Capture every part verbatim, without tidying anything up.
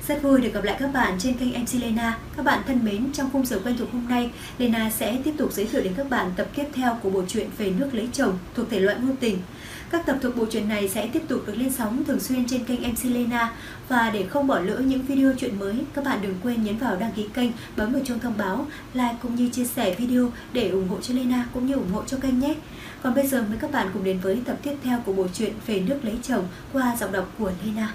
Rất vui được gặp lại các bạn trên kênh em xê Lena. Các bạn thân mến, trong khung giờ quen thuộc hôm nay, Lena sẽ tiếp tục giới thiệu đến các bạn tập tiếp theo của bộ truyện Về nước lấy chồng thuộc thể loại ngôn tình. Các tập thuộc bộ truyện này sẽ tiếp tục được lên sóng thường xuyên trên kênh em xê Lena. Và để không bỏ lỡ những video truyện mới, các bạn đừng quên nhấn vào đăng ký kênh, bấm vào chuông thông báo, like cũng như chia sẻ video để ủng hộ cho Lena cũng như ủng hộ cho kênh nhé. Còn bây giờ mời các bạn cùng đến với tập tiếp theo của bộ truyện Về nước lấy chồng qua giọng đọc của Lena.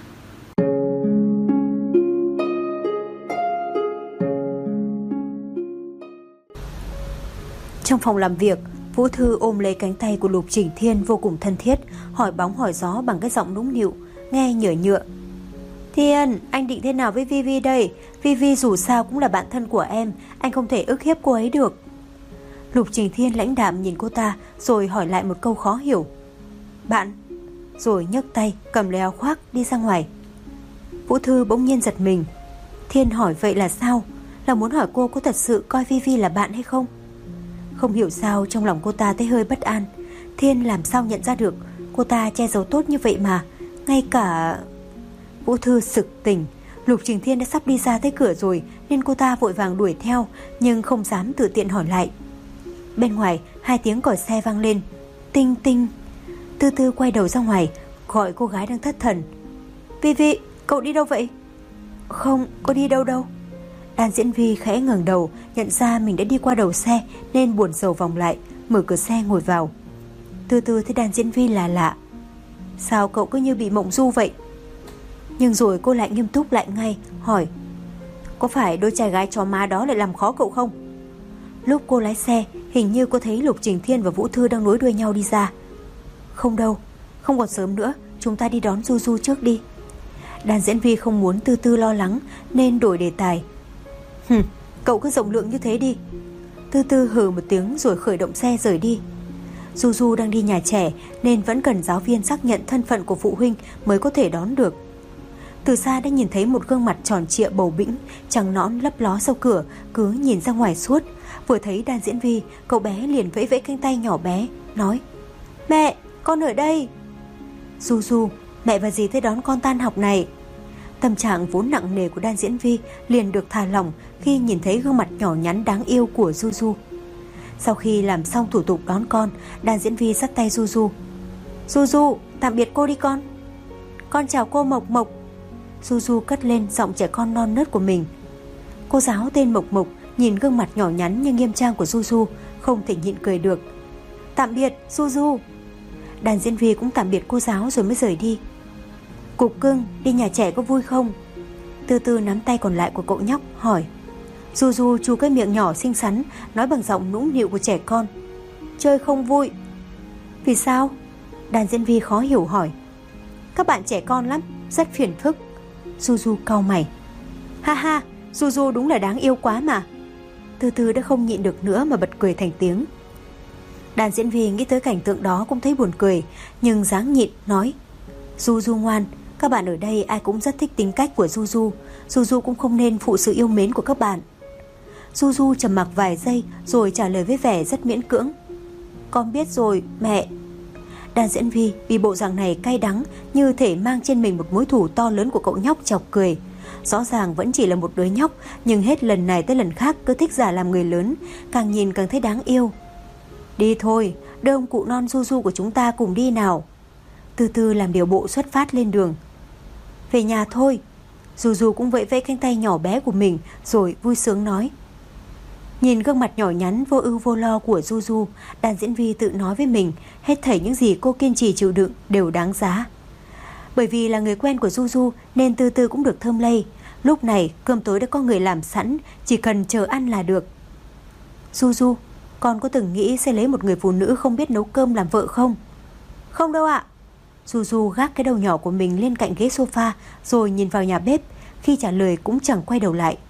Trong phòng làm việc, Vũ Thư ôm lấy cánh tay của Lục Trình Thiên vô cùng thân thiết, hỏi bóng hỏi gió bằng cái giọng nũng nịu, nghe nhở nhựa. Thiên, anh định thế nào với Vi Vi đây? Vi Vi dù sao cũng là bạn thân của em, anh không thể ức hiếp cô ấy được. Lục Trình Thiên lãnh đạm nhìn cô ta, rồi hỏi lại một câu khó hiểu. Bạn? Rồi nhấc tay, cầm lấy áo khoác, đi ra ngoài. Vũ Thư bỗng nhiên giật mình. Thiên hỏi vậy là sao? Là muốn hỏi cô có thật sự coi Vi Vi là bạn hay không? Không hiểu sao trong lòng cô ta thấy hơi bất an. Thiên làm sao nhận ra được cô ta che giấu tốt như vậy mà. Ngay cả... Vũ Thư sực tỉnh. Lục Trình Thiên đã sắp đi ra tới cửa rồi, nên cô ta vội vàng đuổi theo, nhưng không dám tự tiện hỏi lại. Bên ngoài hai tiếng còi xe vang lên. Tinh tinh. Từ từ quay đầu ra ngoài, gọi cô gái đang thất thần. Vi Vi, cậu đi đâu vậy? Không, có đi đâu đâu. Đan Diễn Vi khẽ ngẩng đầu, nhận ra mình đã đi qua đầu xe nên buồn rầu vòng lại, mở cửa xe ngồi vào. Từ từ thấy Đan Diễn Vi là lạ. Sao cậu cứ như bị mộng du vậy? Nhưng rồi cô lại nghiêm túc lại ngay, hỏi. Có phải đôi trai gái chó má đó lại làm khó cậu không? Lúc cô lái xe, hình như cô thấy Lục Trình Thiên và Vũ Thư đang nối đuôi nhau đi ra. Không đâu, không còn sớm nữa, chúng ta đi đón Du Du trước đi. Đan Diễn Vi không muốn Tư Tư lo lắng nên đổi đề tài. Hừm, cậu cứ rộng lượng như thế đi. Tư Tư hừ một tiếng rồi khởi động xe rời đi. Du Du đang đi nhà trẻ nên vẫn cần giáo viên xác nhận thân phận của phụ huynh mới có thể đón được. Từ xa đã nhìn thấy một gương mặt tròn trịa bầu bĩnh, trắng nõn lấp ló sau cửa, cứ nhìn ra ngoài suốt. Vừa thấy Đan Diễn Vi, cậu bé liền vẫy vẫy cánh tay nhỏ bé, nói. Mẹ, con ở đây. Du Du, mẹ và dì tới đón con tan học này. Tâm trạng vốn nặng nề của Đan Diễn Vi liền được thả lỏng khi nhìn thấy gương mặt nhỏ nhắn đáng yêu của Du Du. Sau khi làm xong thủ tục đón con, Đan Diễn Vi dắt tay Du Du. Du Du, tạm biệt cô đi con. Con chào cô Mộc Mộc. Du Du cất lên giọng trẻ con non nớt của mình. Cô giáo tên Mộc Mộc nhìn gương mặt nhỏ nhắn nhưng nghiêm trang của Du Du, không thể nhịn cười được. Tạm biệt Du Du. Đan Diễn Vi cũng tạm biệt cô giáo rồi mới rời đi. Cục cưng, đi nhà trẻ có vui không? Từ từ nắm tay còn lại của cậu nhóc, hỏi. Du Du chu cái miệng nhỏ xinh xắn, nói bằng giọng nũng nịu của trẻ con. Chơi không vui. Vì sao? Đan Diễn Vi khó hiểu hỏi. Các bạn trẻ con lắm, rất phiền phức. Du Du cau mày. Ha ha, Du Du đúng là đáng yêu quá mà. Từ từ đã không nhịn được nữa mà bật cười thành tiếng. Đan Diễn Vi nghĩ tới cảnh tượng đó cũng thấy buồn cười, nhưng dáng nhịn nói. Du Du ngoan, các bạn ở đây ai cũng rất thích tính cách của Du Du. Du Du cũng không nên phụ sự yêu mến của các bạn. Du Du trầm mặc vài giây rồi trả lời với vẻ rất miễn cưỡng. Con biết rồi, mẹ. Đan Diễn Vi vì bộ dạng này cay đắng, như thể mang trên mình một mối thù to lớn của cậu nhóc chọc cười. Rõ ràng vẫn chỉ là một đứa nhóc, nhưng hết lần này tới lần khác cứ thích giả làm người lớn, càng nhìn càng thấy đáng yêu. Đi thôi, đưa ông cụ non Du Du của chúng ta cùng đi nào. Từ từ làm điều bộ xuất phát lên đường. Về nhà thôi. Du Du cũng vẫy vẫy cánh tay nhỏ bé của mình rồi vui sướng nói. Nhìn gương mặt nhỏ nhắn vô ưu vô lo của Du Du, Đan Diễn Vi tự nói với mình, hết thảy những gì cô kiên trì chịu đựng đều đáng giá. Bởi vì là người quen của Du Du nên Từ Từ cũng được thơm lây. Lúc này cơm tối đã có người làm sẵn, chỉ cần chờ ăn là được. Du Du, con có từng nghĩ sẽ lấy một người phụ nữ không biết nấu cơm làm vợ không? Không đâu ạ. Du Du gác cái đầu nhỏ của mình lên cạnh ghế sofa rồi nhìn vào nhà bếp, khi trả lời cũng chẳng quay đầu lại.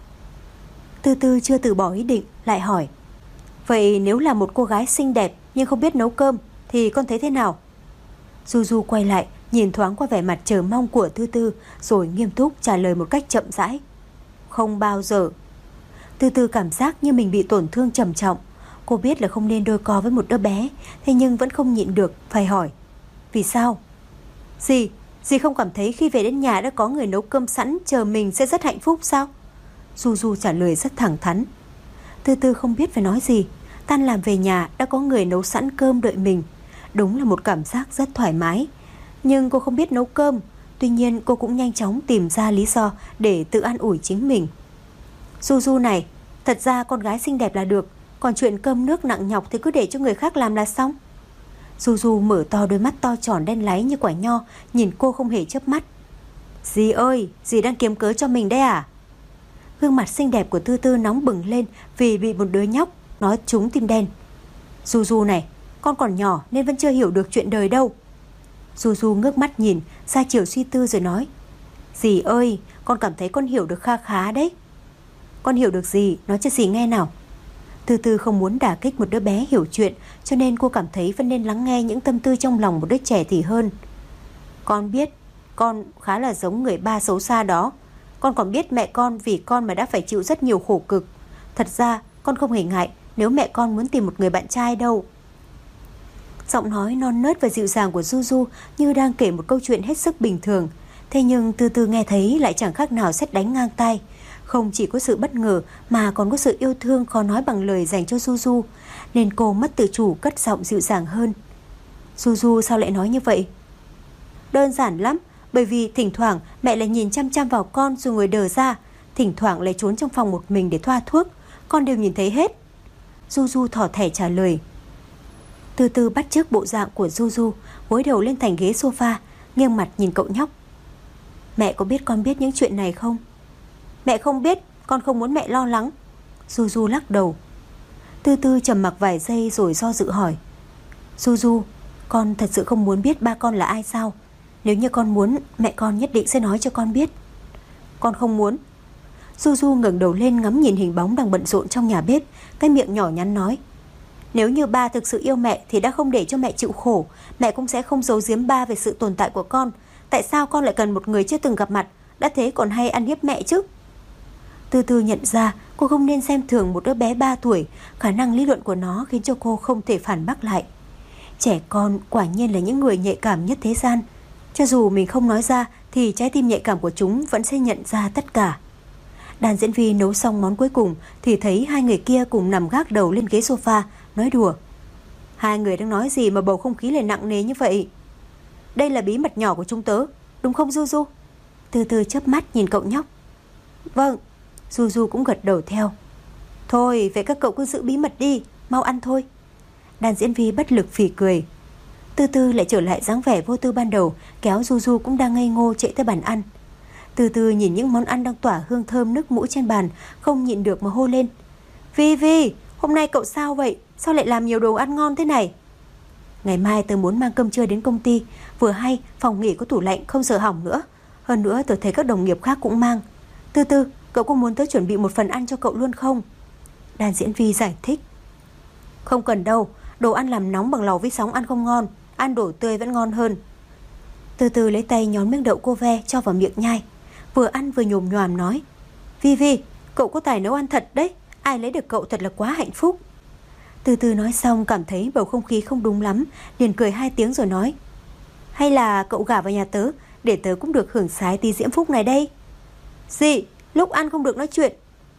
Từ từ chưa từ bỏ ý định, lại hỏi. Vậy nếu là một cô gái xinh đẹp nhưng không biết nấu cơm thì con thấy thế nào? Du Du quay lại, nhìn thoáng qua vẻ mặt chờ mong của Tư Tư, rồi nghiêm túc trả lời một cách chậm rãi. Không bao giờ. Tư Tư cảm giác như mình bị tổn thương trầm trọng. Cô biết là không nên đôi co với một đứa bé, thế nhưng vẫn không nhịn được phải hỏi. Vì sao? Gì? Dì không cảm thấy khi về đến nhà đã có người nấu cơm sẵn chờ mình sẽ rất hạnh phúc sao? Du Du trả lời rất thẳng thắn. Tư Tư không biết phải nói gì. Tan làm về nhà đã có người nấu sẵn cơm đợi mình. Đúng là một cảm giác rất thoải mái. Nhưng cô không biết nấu cơm. Tuy nhiên cô cũng nhanh chóng tìm ra lý do để tự an ủi chính mình. Du Du này, thật ra con gái xinh đẹp là được, còn chuyện cơm nước nặng nhọc thì cứ để cho người khác làm là xong. Du Du mở to đôi mắt to tròn đen láy như quả nho, nhìn cô không hề chớp mắt. Dì ơi, dì đang kiếm cớ cho mình đấy à? Gương mặt xinh đẹp của Tư Tư nóng bừng lên vì bị một đứa nhóc nói trúng tim đen. Du Du này, con còn nhỏ nên vẫn chưa hiểu được chuyện đời đâu. Du Du ngước mắt nhìn, ra chiều suy tư rồi nói. Dì ơi, con cảm thấy con hiểu được kha khá đấy. Con hiểu được gì, nói cho dì nghe nào. Tư Tư không muốn đả kích một đứa bé hiểu chuyện, cho nên cô cảm thấy vẫn nên lắng nghe những tâm tư trong lòng một đứa trẻ thì hơn. Con biết con khá là giống người ba xấu xa đó. Con còn biết mẹ con vì con mà đã phải chịu rất nhiều khổ cực. Thật ra con không hề ngại nếu mẹ con muốn tìm một người bạn trai đâu. Giọng nói non nớt và dịu dàng của Du Du như đang kể một câu chuyện hết sức bình thường. Thế nhưng Tư Tư nghe thấy lại chẳng khác nào sét đánh ngang tai. Không chỉ có sự bất ngờ mà còn có sự yêu thương khó nói bằng lời dành cho Du Du, nên cô mất tự chủ cất giọng dịu dàng hơn. Du Du sao lại nói như vậy? Đơn giản lắm, bởi vì thỉnh thoảng mẹ lại nhìn chăm chăm vào con rồi ngồi đờ ra, thỉnh thoảng lại trốn trong phòng một mình để thoa thuốc, con đều nhìn thấy hết. Du Du thỏ thẻ trả lời. Từ từ bắt chước bộ dạng của Du Du, gối đầu lên thành ghế sofa, nghiêng mặt nhìn cậu nhóc. Mẹ có biết con biết những chuyện này không? Mẹ không biết, con không muốn mẹ lo lắng. Du Du lắc đầu. Tư Tư trầm mặc vài giây rồi do dự hỏi. Du Du, con thật sự không muốn biết ba con là ai sao? Nếu như con muốn, mẹ con nhất định sẽ nói cho con biết. Con không muốn. Du Du ngẩng đầu lên ngắm nhìn hình bóng đang bận rộn trong nhà bếp, cái miệng nhỏ nhắn nói. Nếu như ba thực sự yêu mẹ thì đã không để cho mẹ chịu khổ, mẹ cũng sẽ không giấu giếm ba về sự tồn tại của con. Tại sao con lại cần một người chưa từng gặp mặt, đã thế còn hay ăn hiếp mẹ chứ? Từ từ nhận ra cô không nên xem thường một đứa bé ba tuổi, khả năng lý luận của nó khiến cho cô không thể phản bác lại. Trẻ con quả nhiên là những người nhạy cảm nhất thế gian. Cho dù mình không nói ra thì trái tim nhạy cảm của chúng vẫn sẽ nhận ra tất cả. Đàn diễn viên nấu xong món cuối cùng thì thấy hai người kia cùng nằm gác đầu lên ghế sofa, nói đùa. Hai người đang nói gì mà bầu không khí lại nặng nề như vậy? Đây là bí mật nhỏ của chúng tớ, đúng không Du Du? Từ từ chớp mắt nhìn cậu nhóc. Vâng. Du Du cũng gật đầu theo. Thôi, vậy các cậu cứ giữ bí mật đi, mau ăn thôi. Đàn diễn viên bất lực phì cười. Từ từ lại trở lại dáng vẻ vô tư ban đầu, kéo Du Du cũng đang ngây ngô chạy tới bàn ăn. Từ từ nhìn những món ăn đang tỏa hương thơm nước mũi trên bàn, không nhịn được mà hô lên. Vi Vi, hôm nay cậu sao vậy? Sao lại làm nhiều đồ ăn ngon thế này? Ngày mai tớ muốn mang cơm trưa đến công ty. Vừa hay phòng nghỉ có tủ lạnh không sợ hỏng nữa. Hơn nữa tớ thấy các đồng nghiệp khác cũng mang. Từ từ, cậu có muốn tớ chuẩn bị một phần ăn cho cậu luôn không? Đàn diễn viên giải thích. Không cần đâu, đồ ăn làm nóng bằng lò vi sóng ăn không ngon, ăn đổ tươi vẫn ngon hơn. Từ từ lấy tay nhón miếng đậu cô ve cho vào miệng nhai, vừa ăn vừa nhồm nhoàm nói. Vi Vi, cậu có tài nấu ăn thật đấy, ai lấy được cậu thật là quá hạnh phúc. Từ từ nói xong cảm thấy bầu không khí không đúng lắm, liền cười hai tiếng rồi nói. Hay là cậu gả vào nhà tớ, để tớ cũng được hưởng sái tí diễm phúc này đây. Gì? Lúc ăn không được nói chuyện.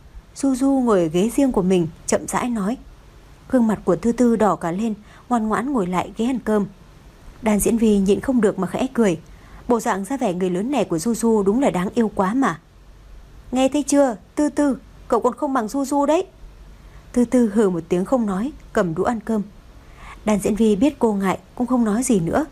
Du Du ngồi ở ghế riêng của mình, chậm rãi nói. Gương mặt của Tư Tư đỏ cả lên, ngoan ngoãn ngồi lại ghế ăn cơm. Đàn diễn viên nhịn không được mà khẽ cười. Bộ dạng ra vẻ người lớn này của Du Du đúng là đáng yêu quá mà. Nghe thấy chưa, Tư Tư, cậu còn không bằng Du Du đấy. Tư Tư hừ một tiếng không nói, cầm đũa ăn cơm. Đàn diễn viên biết cô ngại cũng không nói gì nữa.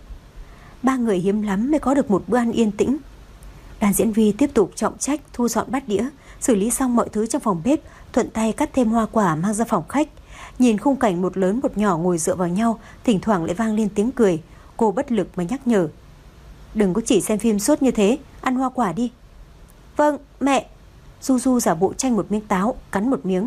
Ba người hiếm lắm mới có được một bữa ăn yên tĩnh. Đàn diễn viên tiếp tục trọng trách thu dọn bát đĩa, xử lý xong mọi thứ trong phòng bếp, thuận tay cắt thêm hoa quả mang ra phòng khách. Nhìn khung cảnh một lớn một nhỏ ngồi dựa vào nhau, thỉnh thoảng lại vang lên tiếng cười. Cô bất lực mà nhắc nhở. Đừng có chỉ xem phim suốt như thế, ăn hoa quả đi. Vâng, mẹ. Du Du giả bộ chanh một miếng táo, cắn một miếng.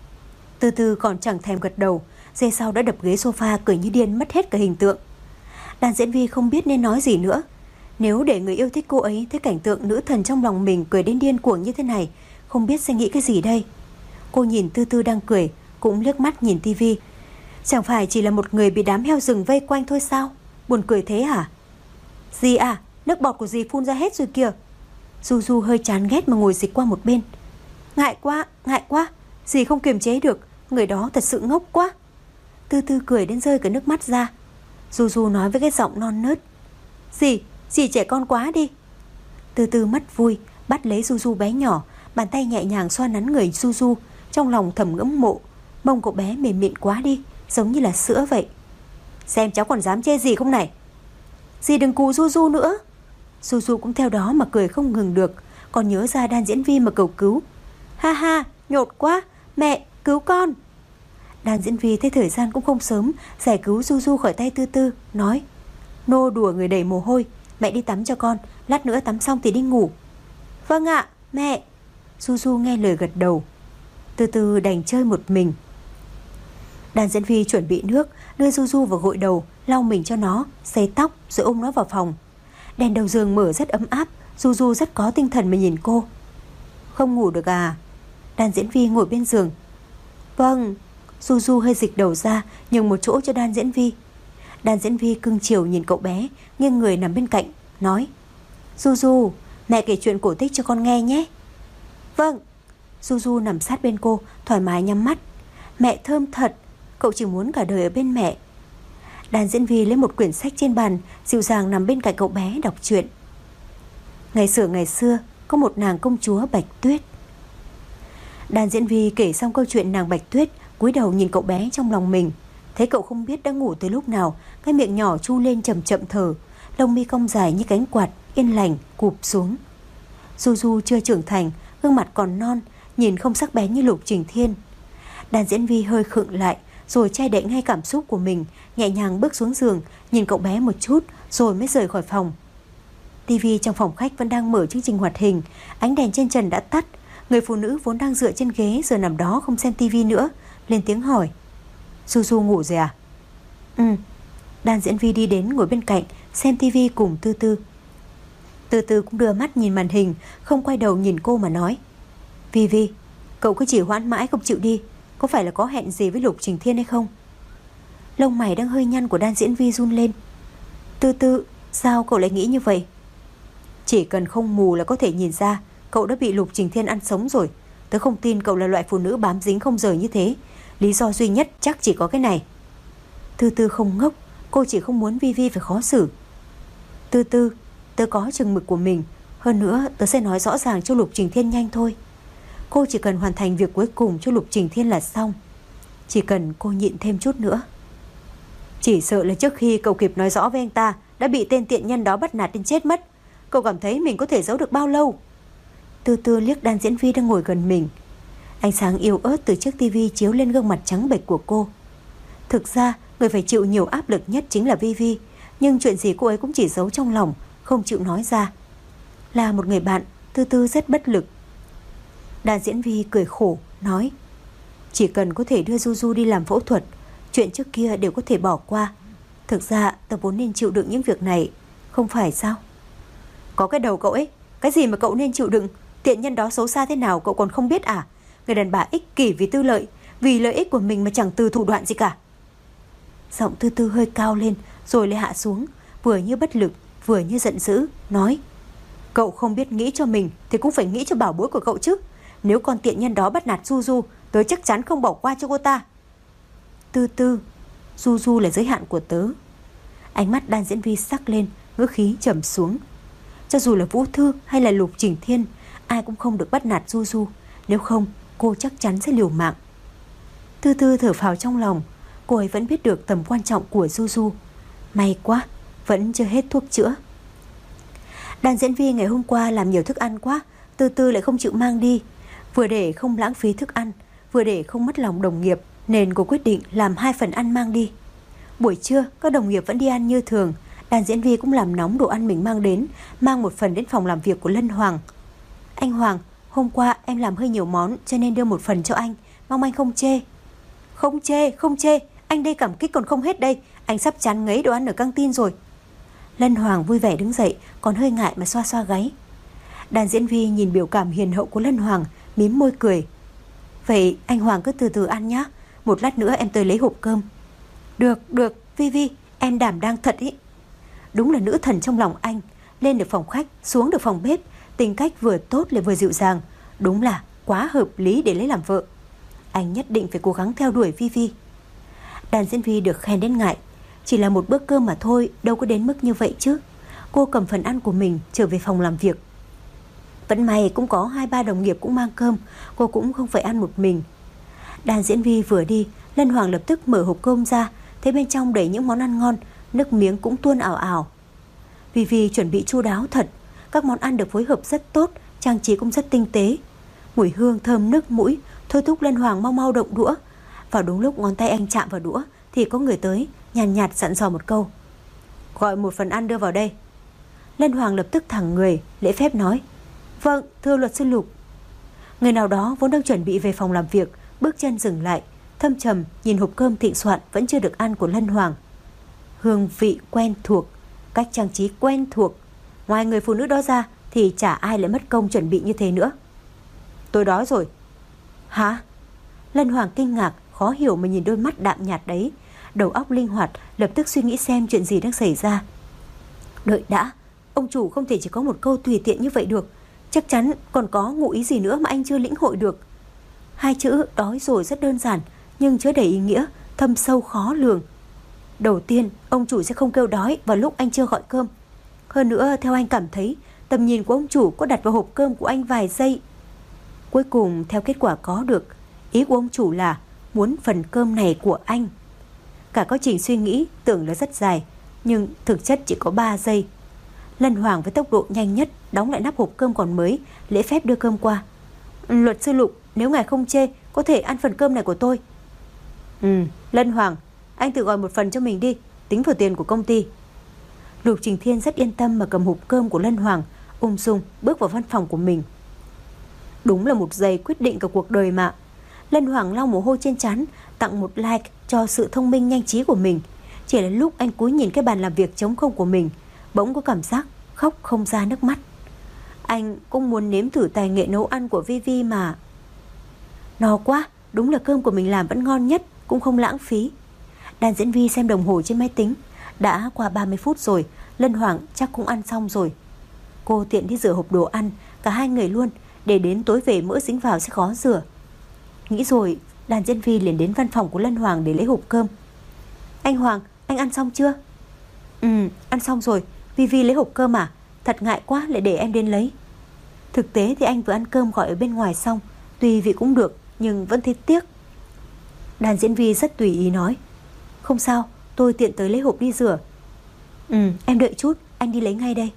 Từ từ còn chẳng thèm gật đầu, giây sau đã đập ghế sofa cười như điên mất hết cả hình tượng. Đàn diễn viên không biết nên nói gì nữa. Nếu để người yêu thích cô ấy thấy cảnh tượng nữ thần trong lòng mình cười đến điên cuồng như thế này, không biết sẽ nghĩ cái gì đây. Cô nhìn Tư Tư đang cười, cũng liếc mắt nhìn tivi. Chẳng phải chỉ là một người bị đám heo rừng vây quanh thôi sao? Buồn cười thế hả? Gì à? nước bọt của dì phun ra hết rồi kìa. Du Du hơi chán ghét mà ngồi dịch qua một bên. Ngại quá, ngại quá, dì không kiềm chế được, người đó thật sự ngốc quá. Tư Tư cười đến rơi cả nước mắt ra. Du Du nói với cái giọng non nớt. Dì, dì trẻ con quá đi. Tư Tư mất vui, bắt lấy Du Du bé nhỏ, bàn tay nhẹ nhàng xoa nắn người Du Du, trong lòng thầm ngưỡng mộ. Mông cậu bé mềm mịn quá đi, giống như là sữa vậy. Xem cháu còn dám chê gì không này. Dì đừng cù Du Du nữa. Du Du cũng theo đó mà cười không ngừng được, còn nhớ ra Đan Diễn Vi mà cầu cứu. Ha ha, nhột quá, mẹ, cứu con. Đan Diễn Vi thấy thời gian cũng không sớm, giải cứu Du Du khỏi tay Tư Tư, nói. Nô đùa người đầy mồ hôi, mẹ đi tắm cho con, lát nữa tắm xong thì đi ngủ. Vâng ạ, mẹ. Du Du nghe lời gật đầu. Tư Tư đành chơi một mình. Đan Diễn Vi chuẩn bị nước, đưa Du Du vào gội đầu, lau mình cho nó, sấy tóc rồi ôm nó vào phòng. Đèn đầu giường mở rất ấm áp, Du Du rất có tinh thần mà nhìn cô. Không ngủ được à? Đan Diễn Vi ngồi bên giường. Vâng. Du Du hơi dịch đầu ra, nhường một chỗ cho Đan Diễn Vi. Đan Diễn Vi cưng chiều nhìn cậu bé, nghiêng người nằm bên cạnh, nói. Du Du, mẹ kể chuyện cổ tích cho con nghe nhé. Vâng. Du Du nằm sát bên cô, thoải mái nhắm mắt. Mẹ thơm thật, cậu chỉ muốn cả đời ở bên mẹ. Đan Diễn Vi lấy một quyển sách trên bàn, dịu dàng nằm bên cạnh cậu bé đọc truyện. Ngày xưa ngày xưa, có một nàng công chúa Bạch Tuyết. Đan Diễn Vi kể xong câu chuyện nàng Bạch Tuyết, cúi đầu nhìn cậu bé trong lòng mình. Thấy cậu không biết đã ngủ từ lúc nào, cái miệng nhỏ chu lên chậm chậm thở, lông mi cong dài như cánh quạt, yên lành cụp xuống. Du Du chưa trưởng thành, gương mặt còn non, nhìn không sắc bén như Lục Trình Thiên. Đan Diễn Vi hơi khựng lại, rồi che đậy ngay cảm xúc của mình, nhẹ nhàng bước xuống giường, nhìn cậu bé một chút, rồi mới rời khỏi phòng. Tivi trong phòng khách vẫn đang mở chương trình hoạt hình, ánh đèn trên trần đã tắt. Người phụ nữ vốn đang dựa trên ghế giờ nằm đó không xem tivi nữa, lên tiếng hỏi. Du Du ngủ rồi à? Ừ. Đan Diễn Vi đi đến ngồi bên cạnh, xem tivi cùng Tư Tư. Tư Tư cũng đưa mắt nhìn màn hình, không quay đầu nhìn cô mà nói. Vi Vi, cậu cứ chỉ hoãn mãi không chịu đi, có phải là có hẹn gì với Lục Trình Thiên hay không? Lông mày đang hơi nhăn của Đan Diễn Vi run lên. Tư Tư, sao cậu lại nghĩ như vậy? Chỉ cần không mù là có thể nhìn ra cậu đã bị Lục Trình Thiên ăn sống rồi. Tớ không tin cậu là loại phụ nữ bám dính không rời như thế. Lý do duy nhất chắc chỉ có cái này. Tư Tư không ngốc, cô chỉ không muốn Vi Vi phải khó xử. Tư Tư, tớ có chừng mực của mình, hơn nữa tớ sẽ nói rõ ràng cho Lục Trình Thiên nhanh thôi. Cô chỉ cần hoàn thành việc cuối cùng cho Lục Trình Thiên là xong. Chỉ cần cô nhịn thêm chút nữa. Chỉ sợ là trước khi cậu kịp nói rõ với anh ta đã bị tên tiện nhân đó bắt nạt đến chết mất. Cậu cảm thấy mình có thể giấu được bao lâu? Tư Tư liếc Đan Diễn Vi đang ngồi gần mình. Ánh sáng yếu ớt từ chiếc tivi chiếu lên gương mặt trắng bệch của cô. Thực ra người phải chịu nhiều áp lực nhất chính là Vi Vi, nhưng chuyện gì cô ấy cũng chỉ giấu trong lòng, không chịu nói ra. Là một người bạn, Tư Tư rất bất lực. Đan Diễn Vi cười khổ, nói. Chỉ cần có thể đưa Du Du đi làm phẫu thuật, chuyện trước kia đều có thể bỏ qua. Thực ra tớ vốn nên chịu đựng những việc này, không phải sao? Có cái đầu cậu ấy, cái gì mà cậu nên chịu đựng? Tiện nhân đó xấu xa thế nào cậu còn không biết à? Người đàn bà ích kỷ vì tư lợi, vì lợi ích của mình mà chẳng từ thủ đoạn gì cả. Giọng Tư Tư hơi cao lên, rồi lại hạ xuống, vừa như bất lực, vừa như giận dữ, nói. Cậu không biết nghĩ cho mình thì cũng phải nghĩ cho bảo bối của cậu chứ. Nếu con tiện nhân đó bắt nạt Du Du, tớ chắc chắn không bỏ qua cho cô ta. Tư Tư, Du Du là giới hạn của tớ. Ánh mắt Đan Diễn Vi sắc lên, ngữ khí trầm xuống. Cho dù là Vũ Thư hay là Lục Trình Thiên, ai cũng không được bắt nạt Du Du, nếu không cô chắc chắn sẽ liều mạng. Tư Tư thở phào trong lòng, cô ấy vẫn biết được tầm quan trọng của Du Du. May quá, vẫn chưa hết thuốc chữa. Đan Diễn Vi ngày hôm qua làm nhiều thức ăn quá, Tư Tư lại không chịu mang đi. Vừa để không lãng phí thức ăn, vừa để không mất lòng đồng nghiệp, nên cô quyết định làm hai phần ăn mang đi. Buổi trưa các đồng nghiệp vẫn đi ăn như thường. Đan Diễn Vi cũng làm nóng đồ ăn mình mang đến, mang một phần đến phòng làm việc của Lân Hoàng. Anh Hoàng, hôm qua em làm hơi nhiều món cho nên đưa một phần cho anh, mong anh không chê. Không chê, không chê, anh đây cảm kích còn không hết đây, anh sắp chán ngấy đồ ăn ở căng tin rồi. Lân Hoàng vui vẻ đứng dậy, còn hơi ngại mà xoa xoa gáy. Đan Diễn Vi nhìn biểu cảm hiền hậu của Lân Hoàng, mím môi cười. Vậy anh Hoàng cứ từ từ ăn nhá, một lát nữa em tới lấy hộp cơm. Được, được, Vi Vi, em đảm đang thật ý. Đúng là nữ thần trong lòng anh. lên được phòng khách, xuống được phòng bếp, tính cách vừa tốt lại vừa dịu dàng, đúng là quá hợp lý để lấy làm vợ. Anh nhất định phải cố gắng theo đuổi Vi Vi. Đàn diễn Vi được khen đến ngại. Chỉ là một bữa cơm mà thôi, đâu có đến mức như vậy chứ. Cô cầm phần ăn của mình trở về phòng làm việc. Vẫn may cũng có hai ba đồng nghiệp cũng mang cơm, cô cũng không phải ăn một mình. Đàn diễn Vi vừa đi, Lân Hoàng lập tức mở hộp cơm ra, thấy bên trong đầy những món ăn ngon, nước miếng cũng tuôn ảo ảo. Vi Vi chuẩn bị chu đáo thật, các món ăn được phối hợp rất tốt, trang trí cũng rất tinh tế. Mùi hương thơm nức mũi, thôi thúc Lân Hoàng mau mau động đũa. Vào đúng lúc ngón tay anh chạm vào đũa thì có người tới, nhàn nhạt, nhạt dặn dò một câu: "Gọi một phần ăn đưa vào đây." Lân Hoàng lập tức thẳng người, lễ phép nói: "Vâng, thưa luật sư Lục." Người nào đó vốn đang chuẩn bị về phòng làm việc, bước chân dừng lại, thâm trầm nhìn hộp cơm thịnh soạn vẫn chưa được ăn của Lân Hoàng. Hương vị quen thuộc, cách trang trí quen thuộc, ngoài người phụ nữ đó ra thì chả ai lại mất công chuẩn bị như thế nữa. "Tôi đói rồi." "Hả?" Lân Hoàng kinh ngạc, khó hiểu mà nhìn đôi mắt đạm nhạt đấy. Đầu óc linh hoạt, lập tức suy nghĩ xem chuyện gì đang xảy ra. Đợi đã, ông chủ không thể chỉ có một câu tùy tiện như vậy được. Chắc chắn còn có ngụ ý gì nữa mà anh chưa lĩnh hội được. Hai chữ đói rồi rất đơn giản, nhưng chứa đầy ý nghĩa, thâm sâu khó lường. Đầu tiên, ông chủ sẽ không kêu đói vào lúc anh chưa gọi cơm. Hơn nữa, theo anh cảm thấy, tầm nhìn của ông chủ có đặt vào hộp cơm của anh vài giây. Cuối cùng, theo kết quả có được, ý của ông chủ là muốn phần cơm này của anh. Cả quá trình suy nghĩ tưởng là rất dài, nhưng thực chất chỉ có ba giây. Lân Hoàng với tốc độ nhanh nhất đóng lại nắp hộp cơm còn mới, lễ phép đưa cơm qua. "Luật sư Lục, nếu ngài không chê, có thể ăn phần cơm này của tôi." "Ừ, Lân Hoàng, anh tự gọi một phần cho mình đi, tính vào tiền của công ty." Lục Trình Thiên rất yên tâm mà cầm hộp cơm của Lân Hoàng, ung dung bước vào văn phòng của mình. Đúng là một giây quyết định cả cuộc đời mà. Lân Hoàng lau mồ hôi trên trán, tặng một like cho sự thông minh nhanh trí của mình. Chỉ là lúc anh cúi nhìn cái bàn làm việc trống không của mình, bỗng có cảm giác khóc không ra nước mắt. Anh cũng muốn nếm thử tài nghệ nấu ăn của Vi Vi mà. No quá, đúng là cơm của mình làm vẫn ngon nhất, cũng không lãng phí. Đàn diễn Vi xem đồng hồ trên máy tính, đã qua ba mươi phút rồi, Lân Hoàng chắc cũng ăn xong rồi. Cô tiện đi rửa hộp đồ ăn, cả hai người luôn, để đến tối về mỡ dính vào sẽ khó rửa. Nghĩ rồi, đàn diễn Vi liền đến văn phòng của Lân Hoàng để lấy hộp cơm. "Anh Hoàng, anh ăn xong chưa?" "Ừ, ăn xong rồi. Vi Vi lấy hộp cơm à? Thật ngại quá lại để em đến lấy." Thực tế thì anh vừa ăn cơm gọi ở bên ngoài xong, tuy vị cũng được nhưng vẫn thấy tiếc. Đàn diễn Vi rất tùy ý nói: "Không sao, tôi tiện tới lấy hộp đi rửa." "Ừ, em đợi chút, anh đi lấy ngay đây."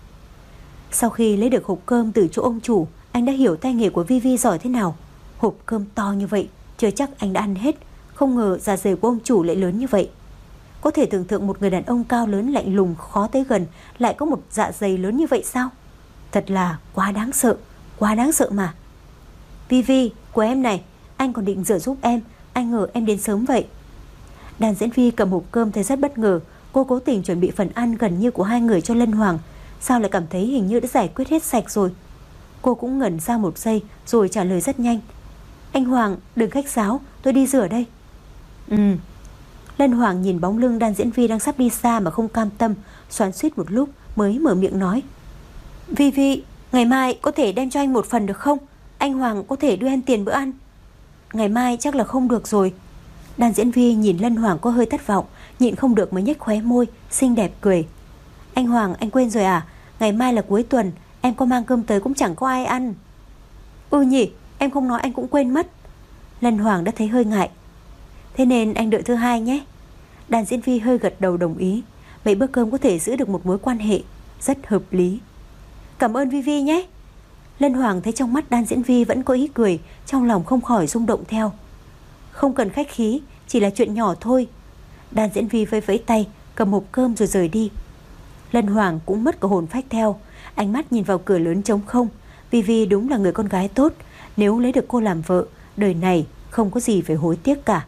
Sau khi lấy được hộp cơm từ chỗ ông chủ, anh đã hiểu tay nghề của Vi Vi giỏi thế nào. Hộp cơm to như vậy, chưa chắc anh đã ăn hết. Không ngờ dạ dày của ông chủ lại lớn như vậy. Có thể tưởng tượng một người đàn ông cao lớn lạnh lùng khó tới gần lại có một dạ dày lớn như vậy sao? Thật là quá đáng sợ, quá đáng sợ mà. "Vi Vi, của em này, anh còn định rửa giúp em, anh ngờ em đến sớm vậy." Đàn diễn Vi cầm hộp cơm thấy rất bất ngờ. Cô cố tình chuẩn bị phần ăn gần như của hai người cho Lân Hoàng, sao lại cảm thấy hình như đã giải quyết hết sạch rồi. Cô cũng ngẩn ra một giây rồi trả lời rất nhanh: "Anh Hoàng, đừng khách sáo, tôi đi rửa đây." "Ừ." Lân Hoàng nhìn bóng lưng đàn diễn Vi đang sắp đi xa mà không cam tâm, xoắn xuýt một lúc mới mở miệng nói: "Vi Vi, ngày mai có thể đem cho anh một phần được không? Anh Hoàng có thể đưa em tiền bữa ăn." "Ngày mai chắc là không được rồi." Đàn diễn Vi nhìn Lân Hoàng có hơi thất vọng, nhịn không được mới nhếch khóe môi, xinh đẹp cười: "Anh Hoàng, anh quên rồi à? Ngày mai là cuối tuần, em có mang cơm tới cũng chẳng có ai ăn." "Ừ nhỉ, em không nói anh cũng quên mất." Lân Hoàng đã thấy hơi ngại: "Thế nên anh đợi thứ hai nhé." Đàn diễn Vi hơi gật đầu đồng ý. Mấy bữa cơm có thể giữ được một mối quan hệ, rất hợp lý. "Cảm ơn Vi Vi nhé." Lân Hoàng thấy trong mắt đàn diễn Vi vẫn có ý cười, trong lòng không khỏi rung động theo. "Không cần khách khí, chỉ là chuyện nhỏ thôi." Đàn diễn Vi vẫy vẫy tay, cầm hộp cơm rồi rời đi. Lân Hoàng cũng mất cả hồn phách theo, ánh mắt nhìn vào cửa lớn trống không. Vi Vi đúng là người con gái tốt, nếu lấy được cô làm vợ, đời này không có gì phải hối tiếc cả.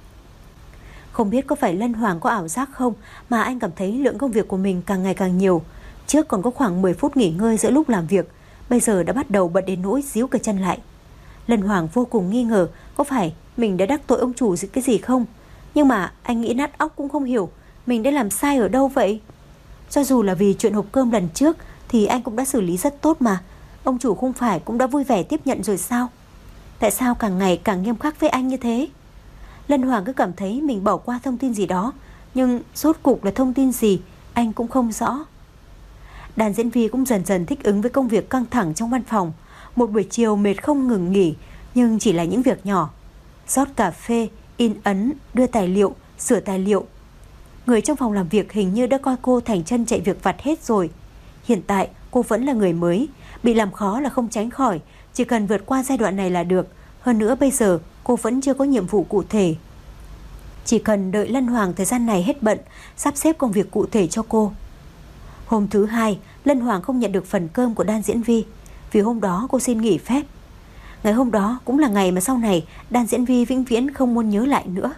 Không biết có phải Lân Hoàng có ảo giác không mà anh cảm thấy lượng công việc của mình càng ngày càng nhiều. Trước còn có khoảng mười phút nghỉ ngơi giữa lúc làm việc, bây giờ đã bắt đầu bận đến nỗi díu cả chân lại. Lân Hoàng vô cùng nghi ngờ có phải mình đã đắc tội ông chủ cái gì không. Nhưng mà anh nghĩ nát óc cũng không hiểu mình đã làm sai ở đâu vậy. Cho dù là vì chuyện hộp cơm lần trước thì anh cũng đã xử lý rất tốt mà. Ông chủ không phải cũng đã vui vẻ tiếp nhận rồi sao? Tại sao càng ngày càng nghiêm khắc với anh như thế? Lân Hoàng cứ cảm thấy mình bỏ qua thông tin gì đó, nhưng rốt cục là thông tin gì anh cũng không rõ. Đàn diễn viên cũng dần dần thích ứng với công việc căng thẳng trong văn phòng. Một buổi chiều mệt không ngừng nghỉ, nhưng chỉ là những việc nhỏ: rót cà phê, in ấn, đưa tài liệu, sửa tài liệu. Người trong phòng làm việc hình như đã coi cô thành chân chạy việc vặt hết rồi. Hiện tại cô vẫn là người mới, bị làm khó là không tránh khỏi, chỉ cần vượt qua giai đoạn này là được. Hơn nữa bây giờ cô vẫn chưa có nhiệm vụ cụ thể. Chỉ cần đợi Lân Hoàng thời gian này hết bận, sắp xếp công việc cụ thể cho cô. Hôm thứ hai, Lân Hoàng không nhận được phần cơm của Đan Diễn Vi, vì hôm đó cô xin nghỉ phép. Ngày hôm đó cũng là ngày mà sau này Đan Diễn Vi vĩnh viễn không muốn nhớ lại nữa.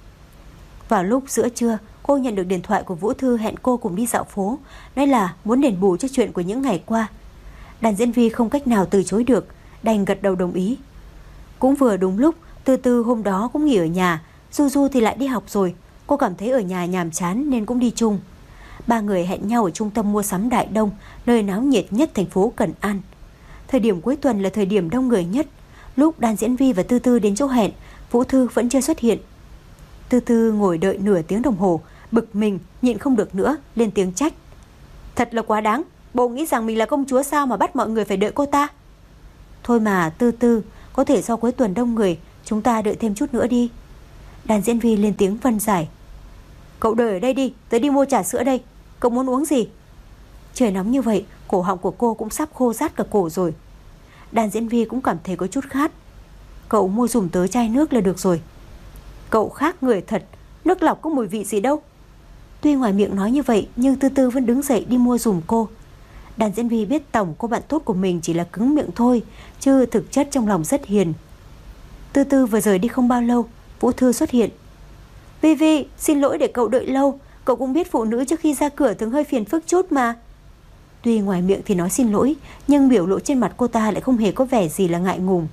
Vào lúc giữa trưa, cô nhận được điện thoại của Vũ Thư hẹn cô cùng đi dạo phố, nói là muốn đền bù cho chuyện của những ngày qua. Đan Diễn Vi không cách nào từ chối được, đành gật đầu đồng ý. Cũng vừa đúng lúc Tư Tư hôm đó cũng nghỉ ở nhà, Du Du thì lại đi học rồi. Cô cảm thấy ở nhà nhàm chán nên cũng đi chung. Ba người hẹn nhau ở trung tâm mua sắm Đại Đông, nơi náo nhiệt nhất thành phố Cần An. Thời điểm cuối tuần là thời điểm đông người nhất. Lúc Đan Diễn Vi và Tư Tư đến chỗ hẹn, Vũ Thư vẫn chưa xuất hiện. Tư Tư ngồi đợi nửa tiếng đồng hồ, bực mình nhịn không được nữa, lên tiếng trách: thật là quá đáng, bộ nghĩ rằng mình là công chúa sao mà bắt mọi người phải đợi cô ta? Thôi mà Tư Tư, có thể do cuối tuần đông người, chúng ta đợi thêm chút nữa đi. Đan Diễn Vi lên tiếng phân giải: cậu đợi ở đây đi, tớ đi mua trà sữa đây. Cậu muốn uống gì? Trời nóng như vậy, cổ họng của cô cũng sắp khô rát cả cổ rồi. Đan Diễn Vi cũng cảm thấy có chút khát. Cậu mua dùm tớ chai nước là được rồi. Cậu khác người thật, nước lọc có mùi vị gì đâu. Tuy ngoài miệng nói như vậy, nhưng Tư Tư vẫn đứng dậy đi mua dùm cô. Đan Diễn Vi biết tổng cô bạn tốt của mình chỉ là cứng miệng thôi, chứ thực chất trong lòng rất hiền. Tư Tư vừa rời đi không bao lâu, Vũ Thư xuất hiện. Vi Vi, xin lỗi để cậu đợi lâu. Cậu cũng biết phụ nữ trước khi ra cửa thường hơi phiền phức chút mà. Tuy ngoài miệng thì nói xin lỗi, nhưng biểu lộ trên mặt cô ta lại không hề có vẻ gì là ngại ngùng.